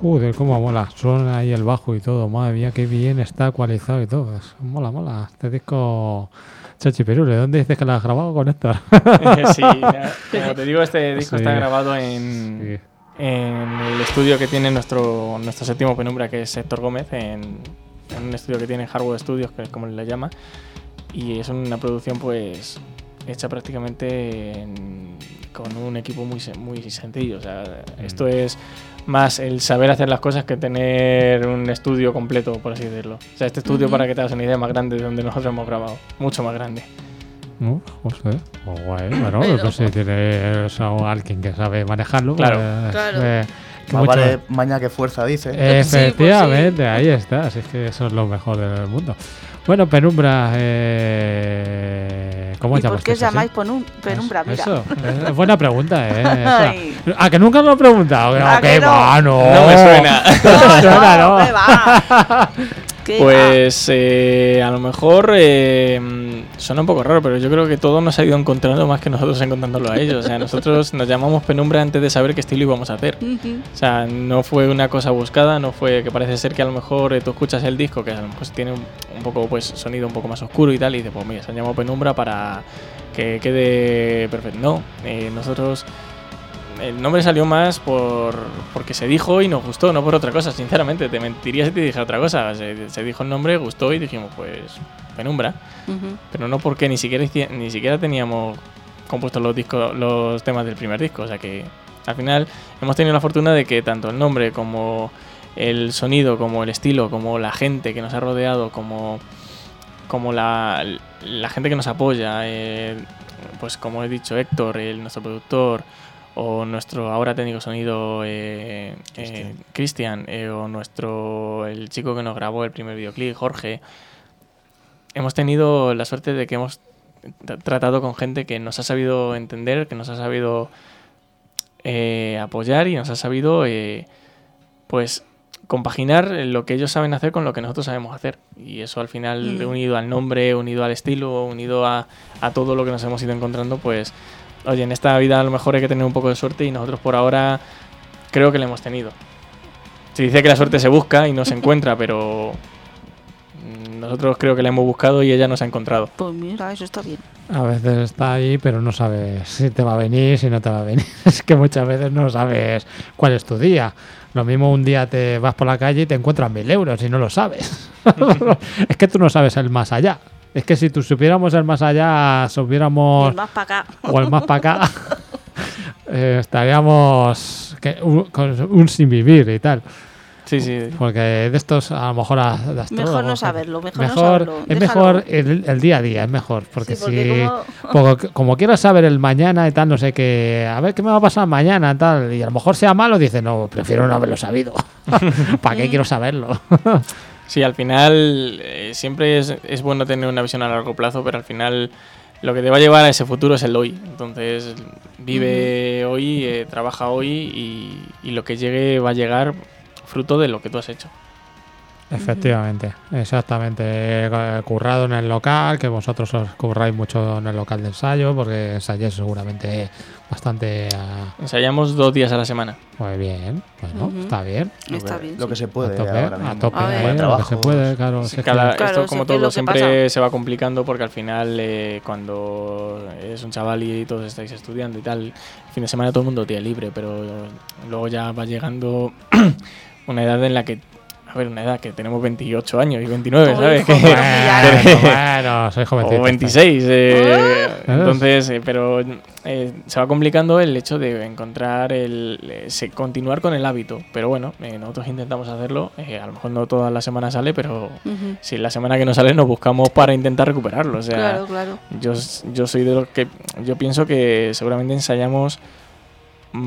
Joder, cómo mola. Suena ahí el bajo y todo. Madre mía, qué bien está ecualizado y todo. Es- Mola, mola. Este disco... Chachi Perule, ¿dónde dices que lo has grabado con Héctor? Sí, mira, como te digo, este disco Sí. está grabado en, Sí. en el estudio que tiene nuestro, nuestro séptimo penumbra, que es Héctor Gómez, en, en un estudio que tiene Hardwood Studios, que es como le llama. Y es una producción pues hecha prácticamente en- con un equipo muy, se- muy sencillo. O sea, Mm. esto es más el saber hacer las cosas que tener un estudio completo, por así decirlo. O sea, este estudio, Ujú. para que te hagas una idea, es más grande de donde nosotros hemos grabado. Mucho más grande. No, no sé. Pues guay, bueno, Pero- pues si tienes a alguien que sabe manejarlo, Claro. pues, Claro. eh, que Más mucho- vale maña que fuerza, dice. Efectivamente, ahí está. Así es que eso es lo mejor del mundo. Bueno, Penumbra, eh, ¿cómo ¿Y por llamas? qué os llamáis penum- penumbra? Mira. Eso, es buena pregunta, ¿eh? Esa. Ay. ¿A que nunca lo he preguntado? ¿A ¿Qué que no? va? No, No me suena. No me suena, ¿no? ¿qué va? ¿Qué Pues eh, a lo mejor eh, suena un poco raro, pero yo creo que todo nos ha ido encontrando más que nosotros encontrándolo a ellos. O sea, nosotros nos llamamos Penumbra antes de saber qué estilo íbamos a hacer. va? Ujú. O sea, no fue una cosa buscada, no fue que parece ser que a lo mejor eh, tú escuchas el disco, que a lo mejor tiene un, un poco pues sonido un poco más oscuro y tal, y dices, pues mira, se han llamado Penumbra para que quede perfecto. No, eh, nosotros... El nombre salió más por porque se dijo y nos gustó, no por otra cosa, sinceramente. Te mentiría si te dijera otra cosa. Se, se dijo el nombre, gustó y dijimos, pues, Penumbra. Ujú. Pero no porque ni siquiera, hici- ni siquiera teníamos compuestos los, discos, los temas del primer disco. O sea que al final hemos tenido la fortuna de que tanto el nombre como el sonido, como el estilo, como la gente que nos ha rodeado, como, como la, la gente que nos apoya, eh, pues como he dicho, Héctor, el, nuestro productor, o nuestro ahora técnico sonido eh, eh, Cristian, eh, o nuestro el chico que nos grabó el primer videoclip, Jorge. Hemos tenido la suerte de que hemos tra- tratado con gente que nos ha sabido entender, que nos ha sabido eh, apoyar y nos ha sabido eh, pues compaginar lo que ellos saben hacer con lo que nosotros sabemos hacer. Y eso al final, Mm. unido al nombre, unido al estilo, unido a, a todo lo que nos hemos ido encontrando, pues oye, en esta vida a lo mejor hay que tener un poco de suerte y nosotros por ahora creo que la hemos tenido. Se dice que la suerte se busca y no se encuentra, pero mm, nosotros creo que la hemos buscado y ella nos ha encontrado. Pues mira, eso está bien. A veces está ahí, pero no sabes si te va a venir, si no te va a venir. Es que muchas veces no sabes cuál es tu día. Lo mismo un día te vas por la calle y te encuentras mil euros y no lo sabes. Es que tú no sabes el más allá. Es que si tú supiéramos el más allá, Y supiéramos más para acá. o el más para acá, eh, estaríamos que, un, con un sin vivir y tal. Sí, sí. Porque de estos a lo mejor a- de astrólogos, Mejor no saberlo, mejor, no mejor- saberlo. es Déjalo. mejor el, el día a día, es mejor. Porque, Sí, porque si como- como, como quieras saber el mañana y tal, no sé qué, a ver qué me va a pasar mañana tal, y a lo mejor sea malo, dice, no, prefiero no haberlo sabido. ¿Para qué quiero saberlo? Sí, al final eh, siempre es, es bueno tener una visión a largo plazo, pero al final lo que te va a llevar a ese futuro es el hoy. Entonces vive hoy, eh, trabaja hoy y, y lo que llegue va a llegar fruto de lo que tú has hecho. Efectivamente, exactamente. He currado en el local, que vosotros os curráis mucho en el local de ensayo, porque ensayáis seguramente bastante. ah, Ensayamos dos días a la semana. Muy bien, bueno, Ujú. está bien. Está lo que, bien. lo que sí. se puede a tope, ahora a mismo. tope, A ver. eh, Buen lo que trabajo. se puede, claro. si es que- Cada, Claro, esto sí, como que es todo lo que siempre pasa. se va complicando porque al final eh, cuando eres un chaval y todos estáis estudiando y tal, el fin de semana todo el mundo tiene libre, pero luego ya va llegando una edad en la que, a ver, una edad que tenemos veintiocho años y veintinueve, Uy, ¿sabes? hijo, Que- pero mira, Bueno, bueno, soy jovencito. o veintiséis. eh, Ah. entonces, eh, pero eh, se va complicando el hecho de encontrar el. eh, se- continuar con el hábito. Pero bueno, eh, nosotros intentamos hacerlo. eh, a lo mejor no todas las semanas sale, pero Ujú. si la semana que no sale nos buscamos para intentar recuperarlo. O sea, Claro, claro. yo, yo soy de los que. Yo pienso que seguramente ensayamos mm,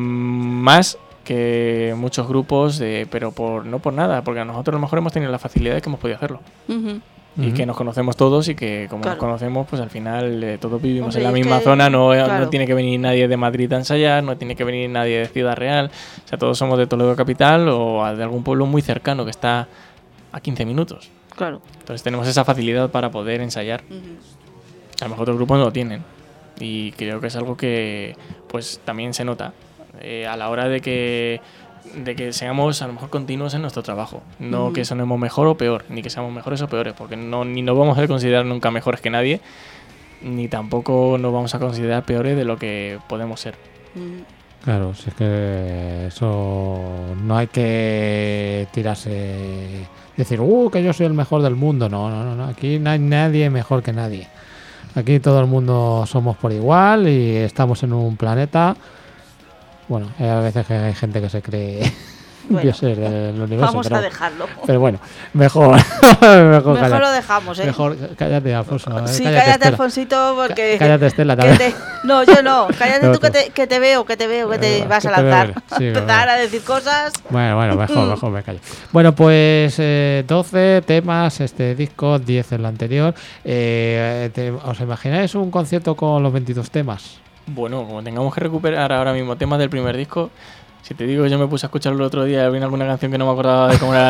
más que muchos grupos, de, pero por no por nada, porque a nosotros a lo mejor hemos tenido la facilidad de que hemos podido hacerlo. Ujú. Y Ujú. que nos conocemos todos y que como Claro. nos conocemos, pues al final eh, todos vivimos Hombre, en la es misma que- zona, no, eh, claro. no tiene que venir nadie de Madrid a ensayar, no tiene que venir nadie de Ciudad Real, o sea, todos somos de Toledo Capital o de algún pueblo muy cercano que está a quince minutos. Claro. Entonces tenemos esa facilidad para poder ensayar. Ujú. A lo mejor otros grupos no lo tienen. Y creo que es algo que pues también se nota. Eh, a la hora de que de que seamos a lo mejor continuos en nuestro trabajo. No Mm. que sonemos mejor o peor, ni que seamos mejores o peores, porque no, ni nos vamos a considerar nunca mejores que nadie, ni tampoco nos vamos a considerar peores de lo que podemos ser. Mm. Claro, si es que eso no hay que tirarse, decir, uh, que yo soy el mejor del mundo. No, no, no, no. Aquí no hay nadie mejor que nadie. Aquí todo el mundo somos por igual y estamos en un planeta. Bueno, hay a veces que hay gente que se cree Bueno, dioses del universo. Vamos pero, a dejarlo. pero bueno, mejor. mejor Mejor cállate. lo dejamos, ¿eh? Mejor cállate, Alfonso. eh, Sí, cállate, cállate, Estela. Alfonsito, porque... Cállate, Estela, que también. te- No, yo no. Cállate No, tú que tú. te, que te veo, que te veo, que te Eh, vas que a te veo lanzar. bien. A Sí, empezar verdad. a decir cosas. Bueno, bueno, mejor, mejor me callo. Bueno, pues eh, doce temas este disco, diez en el anterior. Eh, te- ¿Os imagináis un concierto con los veintidós temas? Bueno, como tengamos que recuperar ahora mismo temas del primer disco, si te digo, yo me puse a escucharlo el otro día y había alguna canción que no me acordaba de cómo era la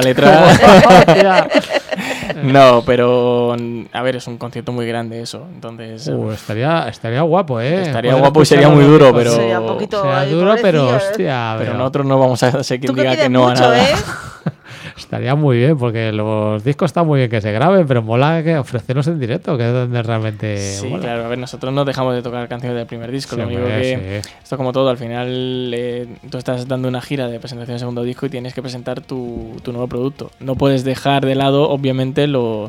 letra. No, pero a ver, es un concierto muy grande eso, entonces Uh, estaría, estaría guapo, ¿eh? Estaría Poder guapo y sería escucharlo muy los duro, discos. pero- Sería un poquito... Sería ay, duro, pero pobrecillo, ¿eh? hostia. pero pero nosotros no vamos a ser quien Tú que diga que pides no a mucho, nada. ¿eh? Estaría muy bien, porque los discos están muy bien que se graben, pero mola que ofrecerlos en directo, que es donde realmente Sí, mola. claro, a ver, nosotros no dejamos de tocar canciones del primer disco, Sí, lo único hombre, que sí. esto como todo, al final eh, tú estás dando una gira de presentación de segundo disco y tienes que presentar tu, tu nuevo producto. No puedes dejar de lado, obviamente, lo,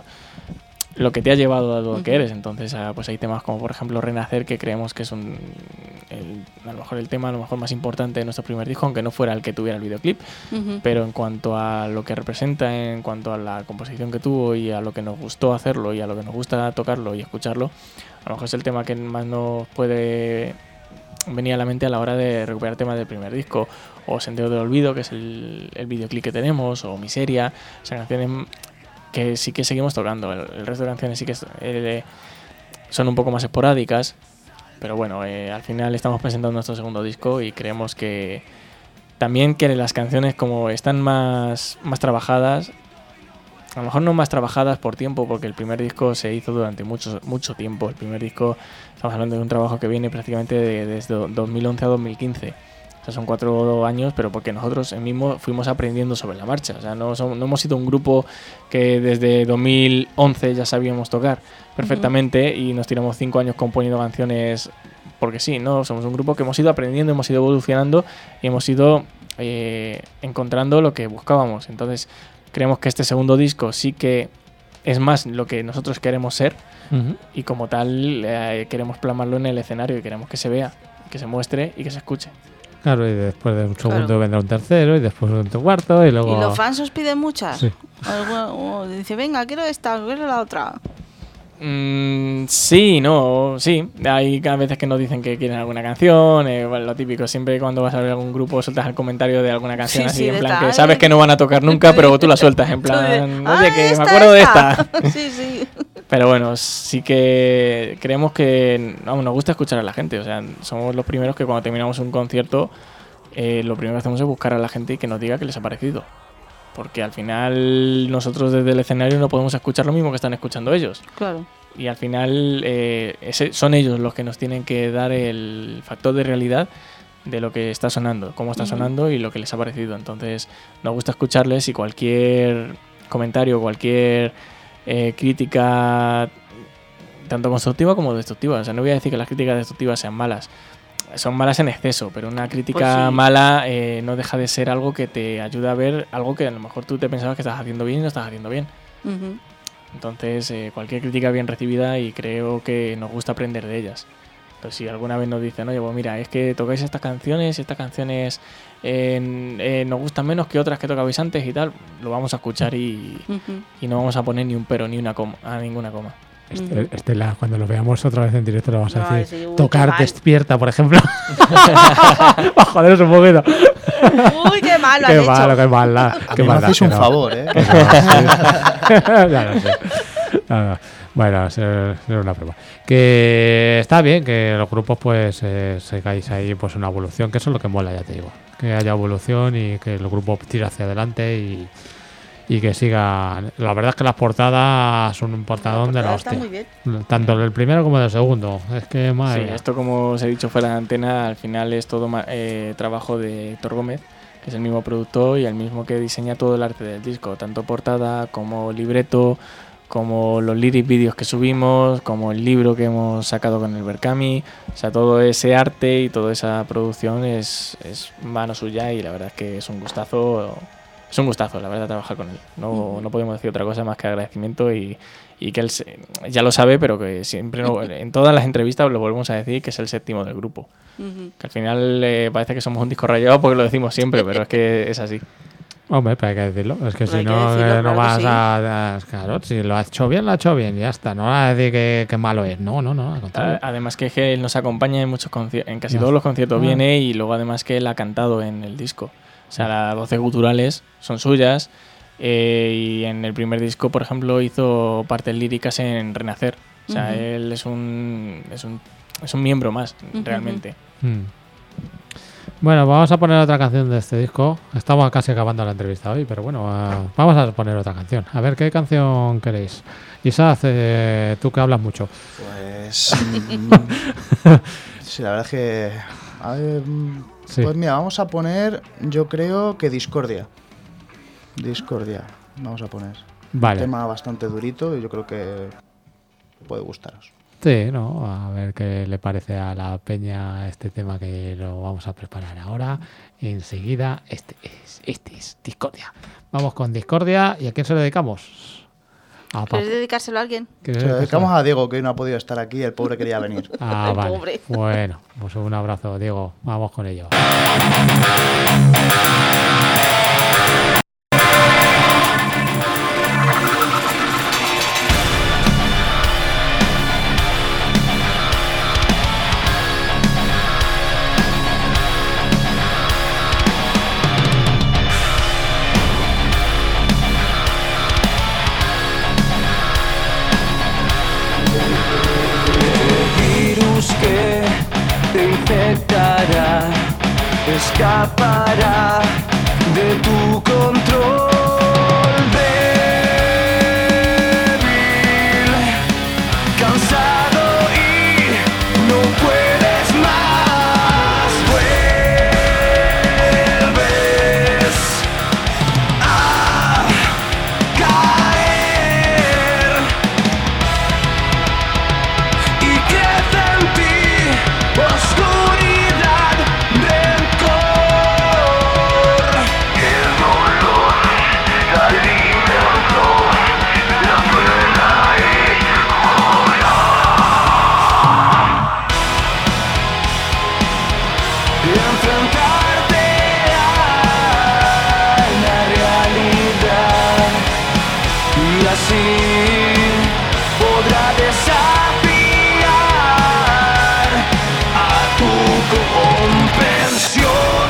lo que te ha llevado a lo que Ujú. eres. Entonces, ah, pues hay temas como, por ejemplo, Renacer, que creemos que es un, el- a lo mejor el tema a lo mejor más importante de nuestro primer disco, aunque no fuera el que tuviera el videoclip. Ujú. Pero en cuanto a lo que representa, en cuanto a la composición que tuvo y a lo que nos gustó hacerlo y a lo que nos gusta tocarlo y escucharlo, a lo mejor es el tema que más nos puede venir a la mente a la hora de recuperar temas del primer disco, o Sendero del Olvido, que es el, el videoclip que tenemos, o Miseria, o sea, canciones que sí que seguimos tocando. El, el resto de canciones sí que es- eh, son un poco más esporádicas, pero bueno, eh, al final estamos presentando nuestro segundo disco y creemos que también que las canciones como están más, más trabajadas, a lo mejor no más trabajadas por tiempo, porque el primer disco se hizo durante mucho, mucho tiempo. El primer disco, estamos hablando de un trabajo que viene prácticamente de- desde dos mil once a dos mil quince. O sea, son cuatro años, pero porque nosotros mismos fuimos aprendiendo sobre la marcha. O sea, no, somos- no hemos sido un grupo que desde dos mil once ya sabíamos tocar perfectamente y nos tiramos cinco años componiendo canciones porque sí, ¿no? Somos un grupo que hemos ido aprendiendo, hemos ido evolucionando y hemos ido eh, encontrando lo que buscábamos. Entonces, creemos que este segundo disco sí que es más lo que nosotros queremos ser Ujú. y como tal eh, queremos plasmarlo en el escenario y queremos que se vea, que se muestre y que se escuche. Claro, y después de un segundo Claro. vendrá un tercero, y después un cuarto, y luego... ¿Y los fans os piden muchas? Sí. Alguno- o dice, venga, quiero esta, quiero la otra. Mm, sí, no, sí. Hay a veces que nos dicen que quieren alguna canción, eh, bueno, lo típico. Siempre cuando vas a ver algún grupo sueltas el comentario de alguna canción Sí, así, sí, en de plan tal. que sabes que no van a tocar nunca, pero tú la sueltas en Tú dices, plan, "Ah, oye, que esta, me acuerdo de esta". esta. Sí, sí. Pero bueno, sí que creemos que vamos, nos gusta escuchar a la gente. O sea, somos los primeros que cuando terminamos un concierto, eh, lo primero que hacemos es buscar a la gente y que nos diga qué les ha parecido. Porque al final nosotros desde el escenario no podemos escuchar lo mismo que están escuchando ellos. Claro. Y al final eh, ese- son ellos los que nos tienen que dar el factor de realidad de lo que está sonando, cómo está Ujú. sonando y lo que les ha parecido. Entonces nos gusta escucharles y cualquier comentario, cualquier eh, crítica, tanto constructiva como destructiva. O sea, no voy a decir que las críticas destructivas sean malas. Son malas en exceso, pero una crítica Pues sí. mala eh, no deja de ser algo que te ayuda a ver algo que a lo mejor tú te pensabas que estás haciendo bien y no estás haciendo bien. Ujú. Entonces, eh, cualquier crítica bien recibida y creo que nos gusta aprender de ellas. Entonces, si alguna vez nos dicen, oye, pues mira, es que tocáis estas canciones y estas canciones eh, eh, nos gustan menos que otras que tocabais antes y tal, lo vamos a escuchar y, Ujú. y no vamos a poner ni un pero ni una coma, a ninguna coma. Este- Ujú. Estela, cuando lo veamos otra vez en directo, le vamos a No, decir: sí, uy, qué tocar mal. despierta, por ejemplo. Para joderos un poquito. Uy, qué mal lo Qué has hecho. malo, qué maldad. A Qué mí me maldad, hacéis que un no. favor, ¿eh? Que no, sí. Ya lo sé. No, no. Bueno, es es una prueba. Que está bien que los grupos pues eh, sigáis ahí pues una evolución, que eso es lo que mola, ya te digo. Que haya evolución y que el grupo tire hacia adelante y, y que siga. La verdad es que las portadas son un portadón de la Está hostia. muy bien. Tanto del primero como del segundo. Es que, madre Sí, mía. esto como os he dicho fuera de antena, al final es todo ma- eh, trabajo de Héctor Gómez, que es el mismo productor y el mismo que diseña todo el arte del disco, tanto portada como libreto, como los lyric vídeos que subimos, como el libro que hemos sacado con el Berkami. O sea, todo ese arte y toda esa producción es, es mano suya y la verdad es que es un gustazo, es un gustazo, la verdad, trabajar con él. No, uh-huh. no podemos decir otra cosa más que agradecimiento y, y que él se, ya lo sabe, pero que siempre no, en todas las entrevistas lo volvemos a decir que es el séptimo del grupo. Uh-huh. Que al final eh, parece que somos un disco rayado porque lo decimos siempre, pero es que es así. Hombre, pero hay que decirlo. Es que pero si no, decirlo, eh, no claro vas sí. a, a... Claro, si lo has hecho bien, lo has hecho bien y ya está. No vas a decir que, que malo es. No, no, no. Al contrario. Además que, es que él nos acompaña en muchos conciertos. En casi no. todos los conciertos ah. viene y luego además que él ha cantado en el disco. O sea, las voces guturales son suyas. Eh, y en el primer disco, por ejemplo, hizo partes líricas en Renacer. O sea, uh-huh. él es un, es un es un miembro más, uh-huh. realmente. Uh-huh. Bueno, vamos a poner otra canción de este disco. Estamos casi acabando la entrevista hoy, pero bueno, uh, vamos a poner otra canción. A ver, ¿qué canción queréis? Isaac, eh, tú que hablas mucho. Pues... sí, la verdad es que... A ver, sí. Pues mira, vamos a poner, yo creo que Discordia. Discordia, vamos a poner. Vale. Un tema bastante durito y yo creo que puede gustaros. Sí, no, a ver qué le parece a la peña este tema que lo vamos a preparar ahora. Enseguida, este es, este es Discordia. Vamos con Discordia. ¿Y a quién se lo dedicamos? A ¿Quieres dedicárselo a alguien? Se lo dedicamos a Diego, que hoy no ha podido estar aquí, el pobre quería venir. Ah, el vale. pobre. Bueno, pues un abrazo, Diego. Vamos con ello. Infectará, escapará de tu control débil, cansado y no puedes más, vuelves a caer y crece en ti oscuridad, rencor, el dolor, el alimento, la pena y llorar. Y enfrentarte a la realidad y así podrá desafiar a tu comprensión.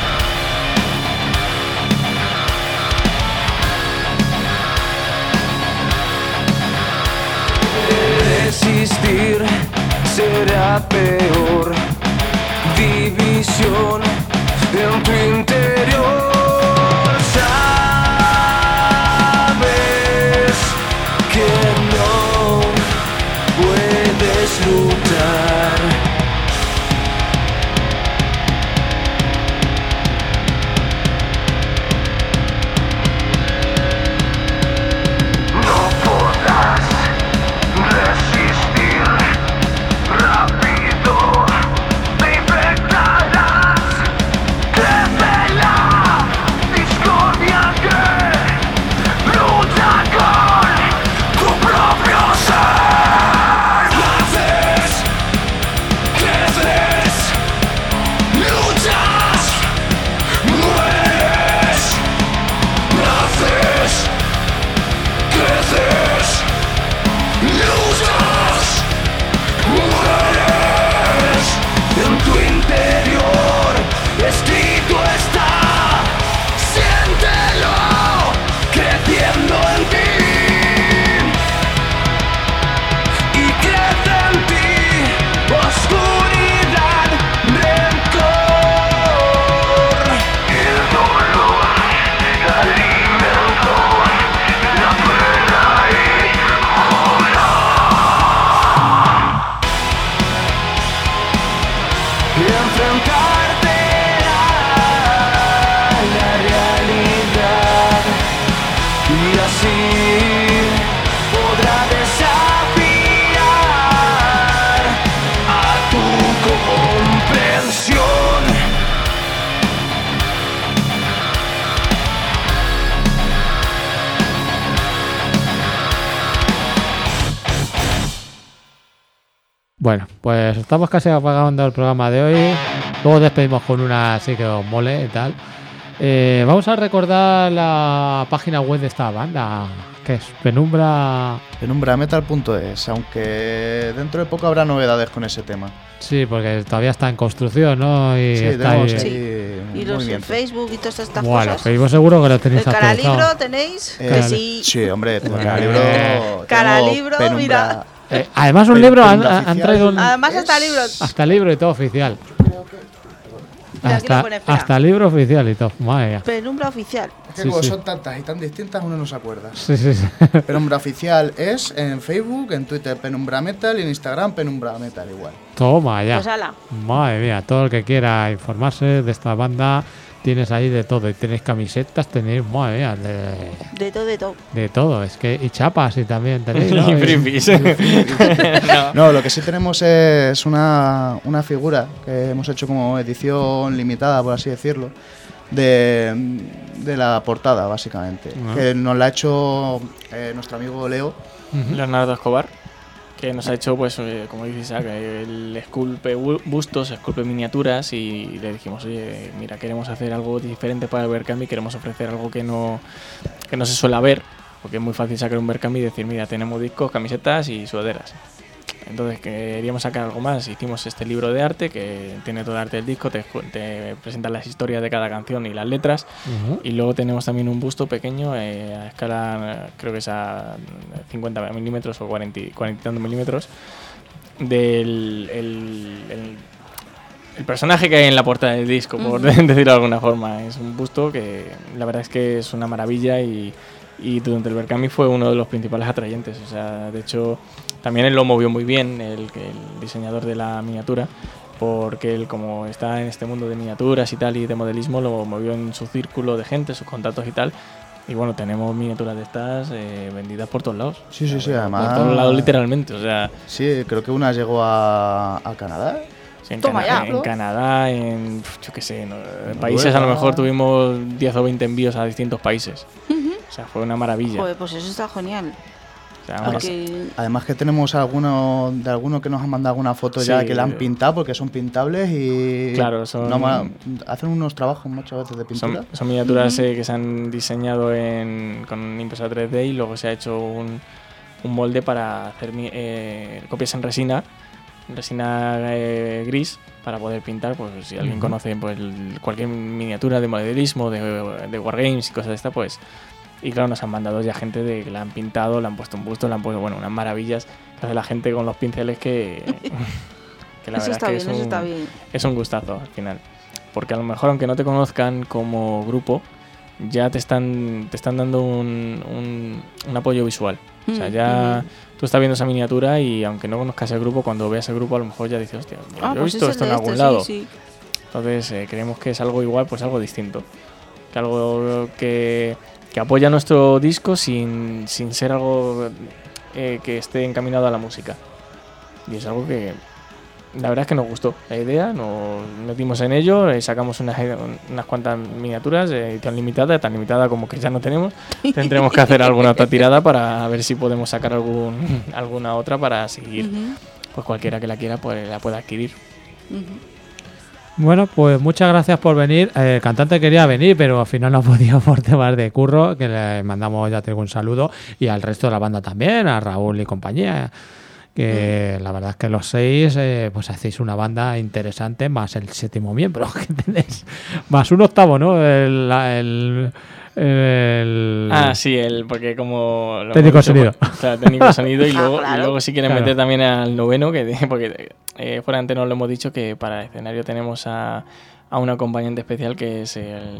Resistir será peor, división en tu interior. Sabes que no puedes luchar. No podrás resistir, rápido te infectarás, créetela. Bueno, pues estamos casi apagando el programa de hoy. Luego despedimos con una así que os mole y tal. Eh, vamos a recordar la página web de esta banda, que es Penumbra... penumbrametal punto es, aunque dentro de poco habrá novedades con ese tema. Sí, porque todavía está en construcción, ¿no? Y sí, está tenemos ahí... ahí Sí. Y los movimiento. Facebook y todas estas Bueno, cosas. Facebook seguro que lo tenéis ¿El actualizado. Caralibro tenéis? Eh, Que sí. Sí, hombre, el Bueno. Caralibro... tenemos Caralibro, Penumbra- mira. Eh, además un Pen- libro, han, Penumbra han oficial. traído un, Además hasta libros. hasta libro y todo oficial. Mira, aquí lo Hasta, pone, espera. hasta libro oficial y todo. Madre mía. Penumbra oficial. Es que Sí, como sí. son tantas y tan distintas, uno no se acuerda. Sí, sí, sí. Penumbra Oficial es en Facebook, en Twitter Penumbra Metal y en Instagram Penumbra Metal igual. Toma ya. Pues ala. Madre mía, todo el que quiera informarse de esta banda, tienes ahí de todo. Y tenéis camisetas, tenéis, madre mía, de, De todo, de todo. de todo. Es que, y chapas y también tenéis, ¿no? Y Y- freebies. No. No, lo que sí tenemos es una, una figura que hemos hecho como edición limitada, por así decirlo, de, de la portada, básicamente. Ah. Que nos la ha hecho eh, nuestro amigo Leo. Ujú. Leonardo Escobar, que nos ha hecho, pues, eh, como dice Isaac, él esculpe bu- bustos, esculpe miniaturas y le dijimos, oye, mira, queremos hacer algo diferente para el Berkami, queremos ofrecer algo que no, que no se suele ver, porque es muy fácil sacar un Berkami y decir, mira, tenemos discos, camisetas y sudaderas. Entonces queríamos sacar algo más, hicimos este libro de arte que tiene todo el arte del disco, te, ju- te presenta las historias de cada canción y las letras. Ujú. Y luego tenemos también un busto pequeño eh, a escala, creo que es a cincuenta milímetros o cuarenta, y- cuarenta y tantos milímetros, del el, el- el personaje que hay en la portada del disco, por decirlo de alguna forma. Es un busto que la verdad es que es una maravilla y, y durante el Berkami fue uno de los principales atrayentes. O sea, de hecho, también él lo movió muy bien, el, el diseñador de la miniatura, porque él, como está en este mundo de miniaturas y tal y de modelismo, lo movió en su círculo de gente, sus contactos y tal. Y bueno, tenemos miniaturas de estas eh, vendidas por todos lados. Sí, sí, sí, Por además. todos lados, literalmente. O sea, Sí, creo que una llegó a, a Canadá. sí, en, Toma Cana- ya. en Canadá, en pf, yo qué sé, ¿no? En países a lo mejor tuvimos diez o veinte envíos a distintos países. O sea, fue una maravilla. Joder, pues eso está genial. O sea, además- Porque Además que tenemos alguno de alguno que nos han mandado alguna foto ya Sí. que la han pintado porque son pintables y Claro, son- no ma- hacen unos trabajos muchas veces de pintura. Son, son miniaturas eh, que se han diseñado en, con impresora tres D y luego se ha hecho un, un molde para hacer mi- eh, copias en resina, en resina eh, gris, para poder pintar. Pues si alguien Ujú. conoce pues, el- cualquier miniatura de modelismo, de, de Wargames y cosas de esta, pues. Y claro, nos han mandado ya gente de que la han pintado, le han puesto un busto, le han puesto, bueno, unas maravillas. Que hace la gente con los pinceles que. que la eso verdad está es bien, que es eso un, está bien. es un gustazo al final. Porque a lo mejor, aunque no te conozcan como grupo, ya te están, te están dando un, un, un apoyo visual. O sea, Mm, ya mm. tú estás viendo esa miniatura y aunque no conozcas el grupo, cuando veas el grupo a lo mejor ya dices, hostia, yo Ah, he pues visto es esto el en de algún este, lado. sí, sí. Entonces eh, creemos que es algo igual, pues algo distinto. Que algo que, que apoya nuestro disco sin, sin ser algo eh, que esté encaminado a la música. Y es algo que la verdad es que nos gustó la idea, nos metimos en ello, eh, sacamos unas, unas cuantas miniaturas de edición limitada, tan limitada como que ya no tenemos. Tendremos que hacer alguna otra tirada para ver si podemos sacar algún, alguna otra para seguir. Ujú, Pues cualquiera que la quiera pues la pueda adquirir. ujú. Bueno, pues muchas gracias por venir. Eh, el cantante quería venir, pero al final no ha podido por temas de curro, que le mandamos, ya tengo un saludo, y al resto de la banda también, a Raúl y compañía, que la verdad es que los seis eh, pues hacéis una banda interesante, más el séptimo miembro que tenéis, más un octavo, ¿no? El, la- el, el- Ah, sí, el, porque como... lo Técnico hemos dicho, sonido. pues, claro, técnico de sonido y Ah, luego, claro. y luego si quieren Claro. meter también al noveno, que de- porque eh, fuera antes nos lo hemos dicho que para el escenario tenemos a, a un acompañante especial que es el,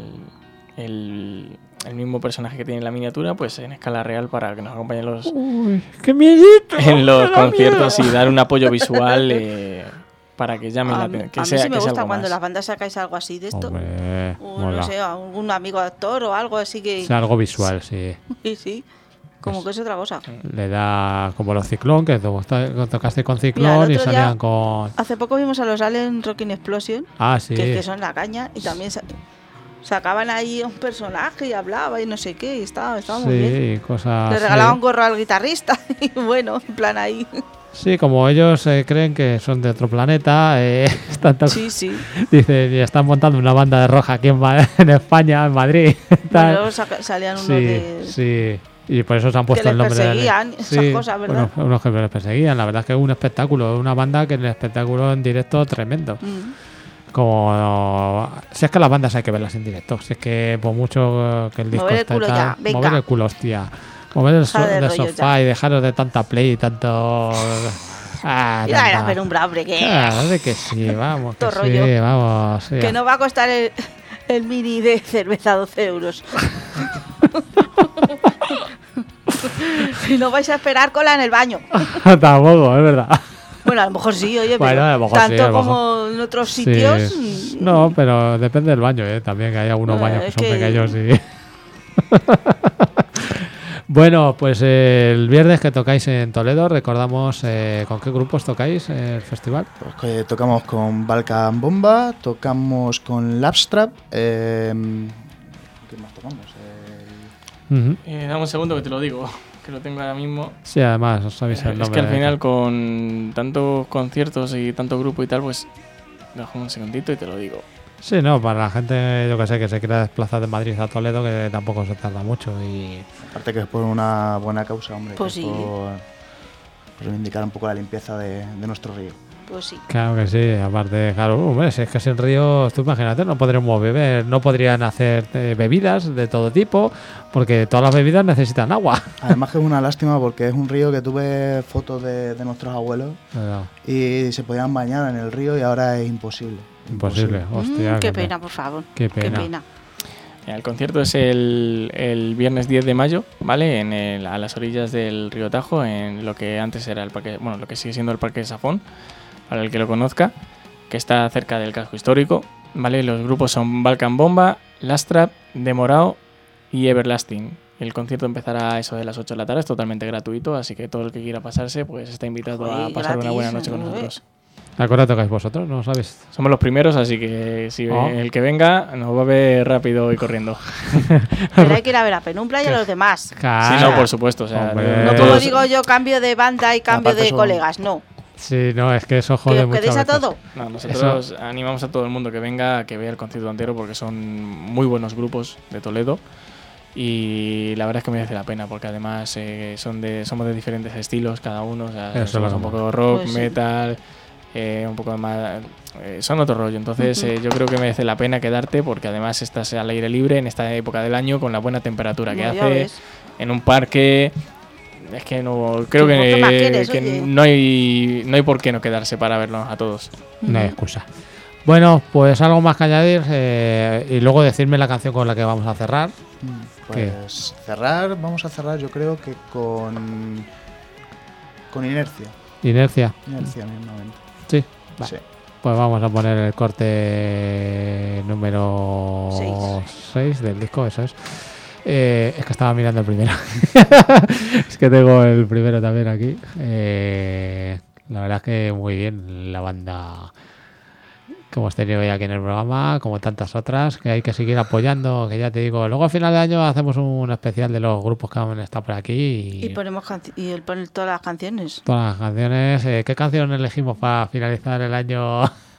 el, el mismo personaje que tiene en la miniatura, pues en escala real para que nos acompañe en los, Uy, ¡qué miedito! en los ¡Me da conciertos miedo! y dar un apoyo visual eh, para que llamen la A, mí- atención. a Que mí sea, sí me que sea gusta algo cuando más. las bandas sacáis algo así de esto. Hombre, O mola. no sé, algún amigo actor o algo así que... Es algo visual, sí. Sí, sí. Como Es- que es otra cosa. Le da como los Ciclón, que to- to- tocaste con Ciclón Mira, el y otro salían día- con... Hace poco vimos a los Alien Rocking Explosion, Ah, sí. que, que son la caña, y también sa- sacaban ahí un personaje y hablaba y no sé qué, y estaba, estaba muy bien. Sí, cosas... Le sí. regalaban un gorro al guitarrista y bueno, en plan ahí. Sí, como ellos eh, creen que son de otro planeta, eh, están to- Sí, sí. dicen, y están montando una banda de rock aquí en, Ma- en España, en Madrid. tal. Bueno, saca- salían unos sí, de... sí. Y por eso se han puesto les el nombre de... perseguían, esas cosas, ¿verdad? Unos, unos que les perseguían. La verdad es que es un espectáculo, es una banda que en el espectáculo en directo tremendo. Mm. Como... Si es que las bandas hay que verlas en directo. Si es que por mucho que el disco Mover el esté culo tal, ya, venga. mover el culo, hostia. Mover el so- Deja de del rollo sofá ya. y dejaros de tanta play y tanto... Ah, Mira la tanta- penumbra, hombre, que, Claro, de que sí, vamos. Que Todo sí, rollo. vamos. sí. que no va a costar el, el mini de cerveza doce euros. Y no vais a esperar cola en el baño. Tampoco, es verdad. Bueno, a lo mejor sí, oye, Bueno, pero a lo mejor tanto sí, a lo como en otros Sí, sitios. es- mm, No, pero depende del baño, ¿eh? También que hay algunos No, baños que es son que- pequeños y... Bueno, pues eh, el viernes que tocáis en Toledo, recordamos eh, con qué grupos tocáis el festival. Pues que tocamos con Balkan Bomba, tocamos con Labstrap. Eh, ¿Qué más tocamos? Eh, Ujú. Eh, dame un segundo que te lo digo, que lo tengo ahora mismo. Sí, además, os sabéis el Es nombre. que al de- final con tantos conciertos y tanto grupo y tal, pues dejo un segundito y te lo digo. Sí, no, para la gente, yo que sé, que se quiera desplazar de Madrid a Toledo, que tampoco se tarda mucho y... aparte que es por una buena causa, hombre. Pues que es sí. por, por reivindicar un poco la limpieza de, de nuestro río. Pues sí. Claro que sí, aparte, claro, hombre, si es que sin río, tú imagínate, no podremos beber, no podrían hacer eh, bebidas de todo tipo, porque todas las bebidas necesitan agua. Además que es una lástima porque es un río que tuve fotos de, de nuestros abuelos Pero, y se podían bañar en el río y ahora es imposible. imposible, hostia. Mm, qué que- pena, por favor. Qué Qué pena. pena. El concierto es el, el viernes diez de mayo, ¿vale? En el, a las orillas del río Tajo, en lo que antes era el parque, bueno, lo que sigue siendo el Parque de Safón, para el que lo conozca, que está cerca del casco histórico, ¿vale? Los grupos son Balkan Bomba, Lastrap, Demorao y Everlasting. El concierto empezará a eso de las ocho de la tarde, es totalmente gratuito, así que todo el que quiera pasarse pues está invitado a Joder, pasar una buena gratis, noche con ¿no? nosotros. ¿A qué hora tocáis vosotros? ¿No lo sabéis? Somos los primeros, así que si Oh. el que venga nos va a ver rápido y corriendo. Pero hay que ir a ver a Penumbra y a los demás. Claro. Sí, no, por supuesto. O sea, Hombre. No Eh, como todos- digo yo, cambio de banda y cambio Aparte de son- colegas, no. Sí, no, es que eso Que jode os mucho. quedéis a todo. No, nosotros animamos a todo el mundo que venga, a que vea el concierto entero, porque son muy buenos grupos de Toledo. Y la verdad es que merece la pena, porque además eh, son de, somos de diferentes estilos cada uno. O sea, Eso es somos lo un que poco rock, Pues sí. metal, eh, un poco más... eh, son otro rollo. Entonces Ujú. eh, yo creo que merece la pena quedarte, porque además estás al aire libre en esta época del año con la buena temperatura que No, ya hace, ves. en un parque... Es que no creo Sí, ¿por qué más que, quieres, que oye? no hay no hay por qué no quedarse para vernos a todos. No hay excusa. Bueno, pues algo más que añadir eh, y luego decirme la canción con la que vamos a cerrar. ¿Qué? Pues cerrar, vamos a cerrar yo creo que con con inercia. Inercia. Inercia mismamente. Sí. Vale. Sí. Pues vamos a poner el corte número Seis. seis del disco, eso es. Eh, es que estaba mirando el primero. Es que tengo el primero también aquí. Eh, la verdad es que muy bien la banda que hemos tenido hoy aquí en el programa, como tantas otras, que hay que seguir apoyando, que ya te digo. Luego a final de año hacemos un especial de los grupos que han estado por aquí. Y, Y ponemos canci- y él pone todas las canciones. todas las canciones. Eh, ¿Qué canción elegimos para finalizar el año?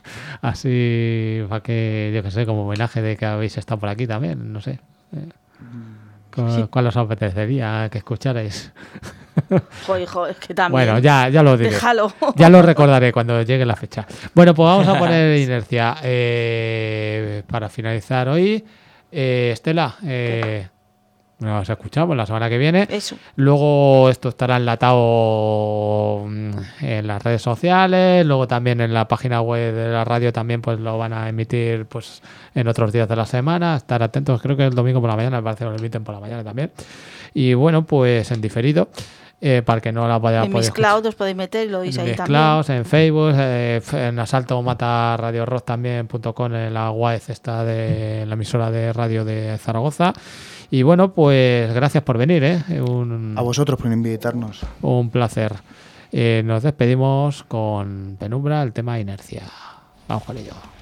Así, para que, yo que sé, como homenaje de que habéis estado por aquí también, no sé. Eh, ¿cu- ¿Cuál os apetecería que escucharais? Joder, joder, es que también. Bueno, ya, ya lo diré. Déjalo. Ya lo recordaré cuando llegue la fecha. Bueno, pues vamos a poner inercia. Eh, para finalizar hoy, eh, Estela, eh, nos escuchamos la semana que viene. Eso. Luego esto estará enlatado mm, en las redes sociales, luego también en la página web de la radio también pues lo van a emitir pues en otros días de la semana. Estar atentos, creo que el domingo por la mañana, me parece que lo emiten por la mañana también. Y bueno, pues en diferido, eh, para que no la vaya En poder mis cloud os podéis meter y lo oís en ahí mis también. clouds, en Facebook, eh, f- en Asalto Mata Radio Rock también punto com, en la web esta de la emisora de radio de Zaragoza. Y bueno, pues gracias por venir, ¿eh? Un, A vosotros por invitarnos. un placer. Eh, nos despedimos con Penumbra, el tema Inercia. Vamos con ello.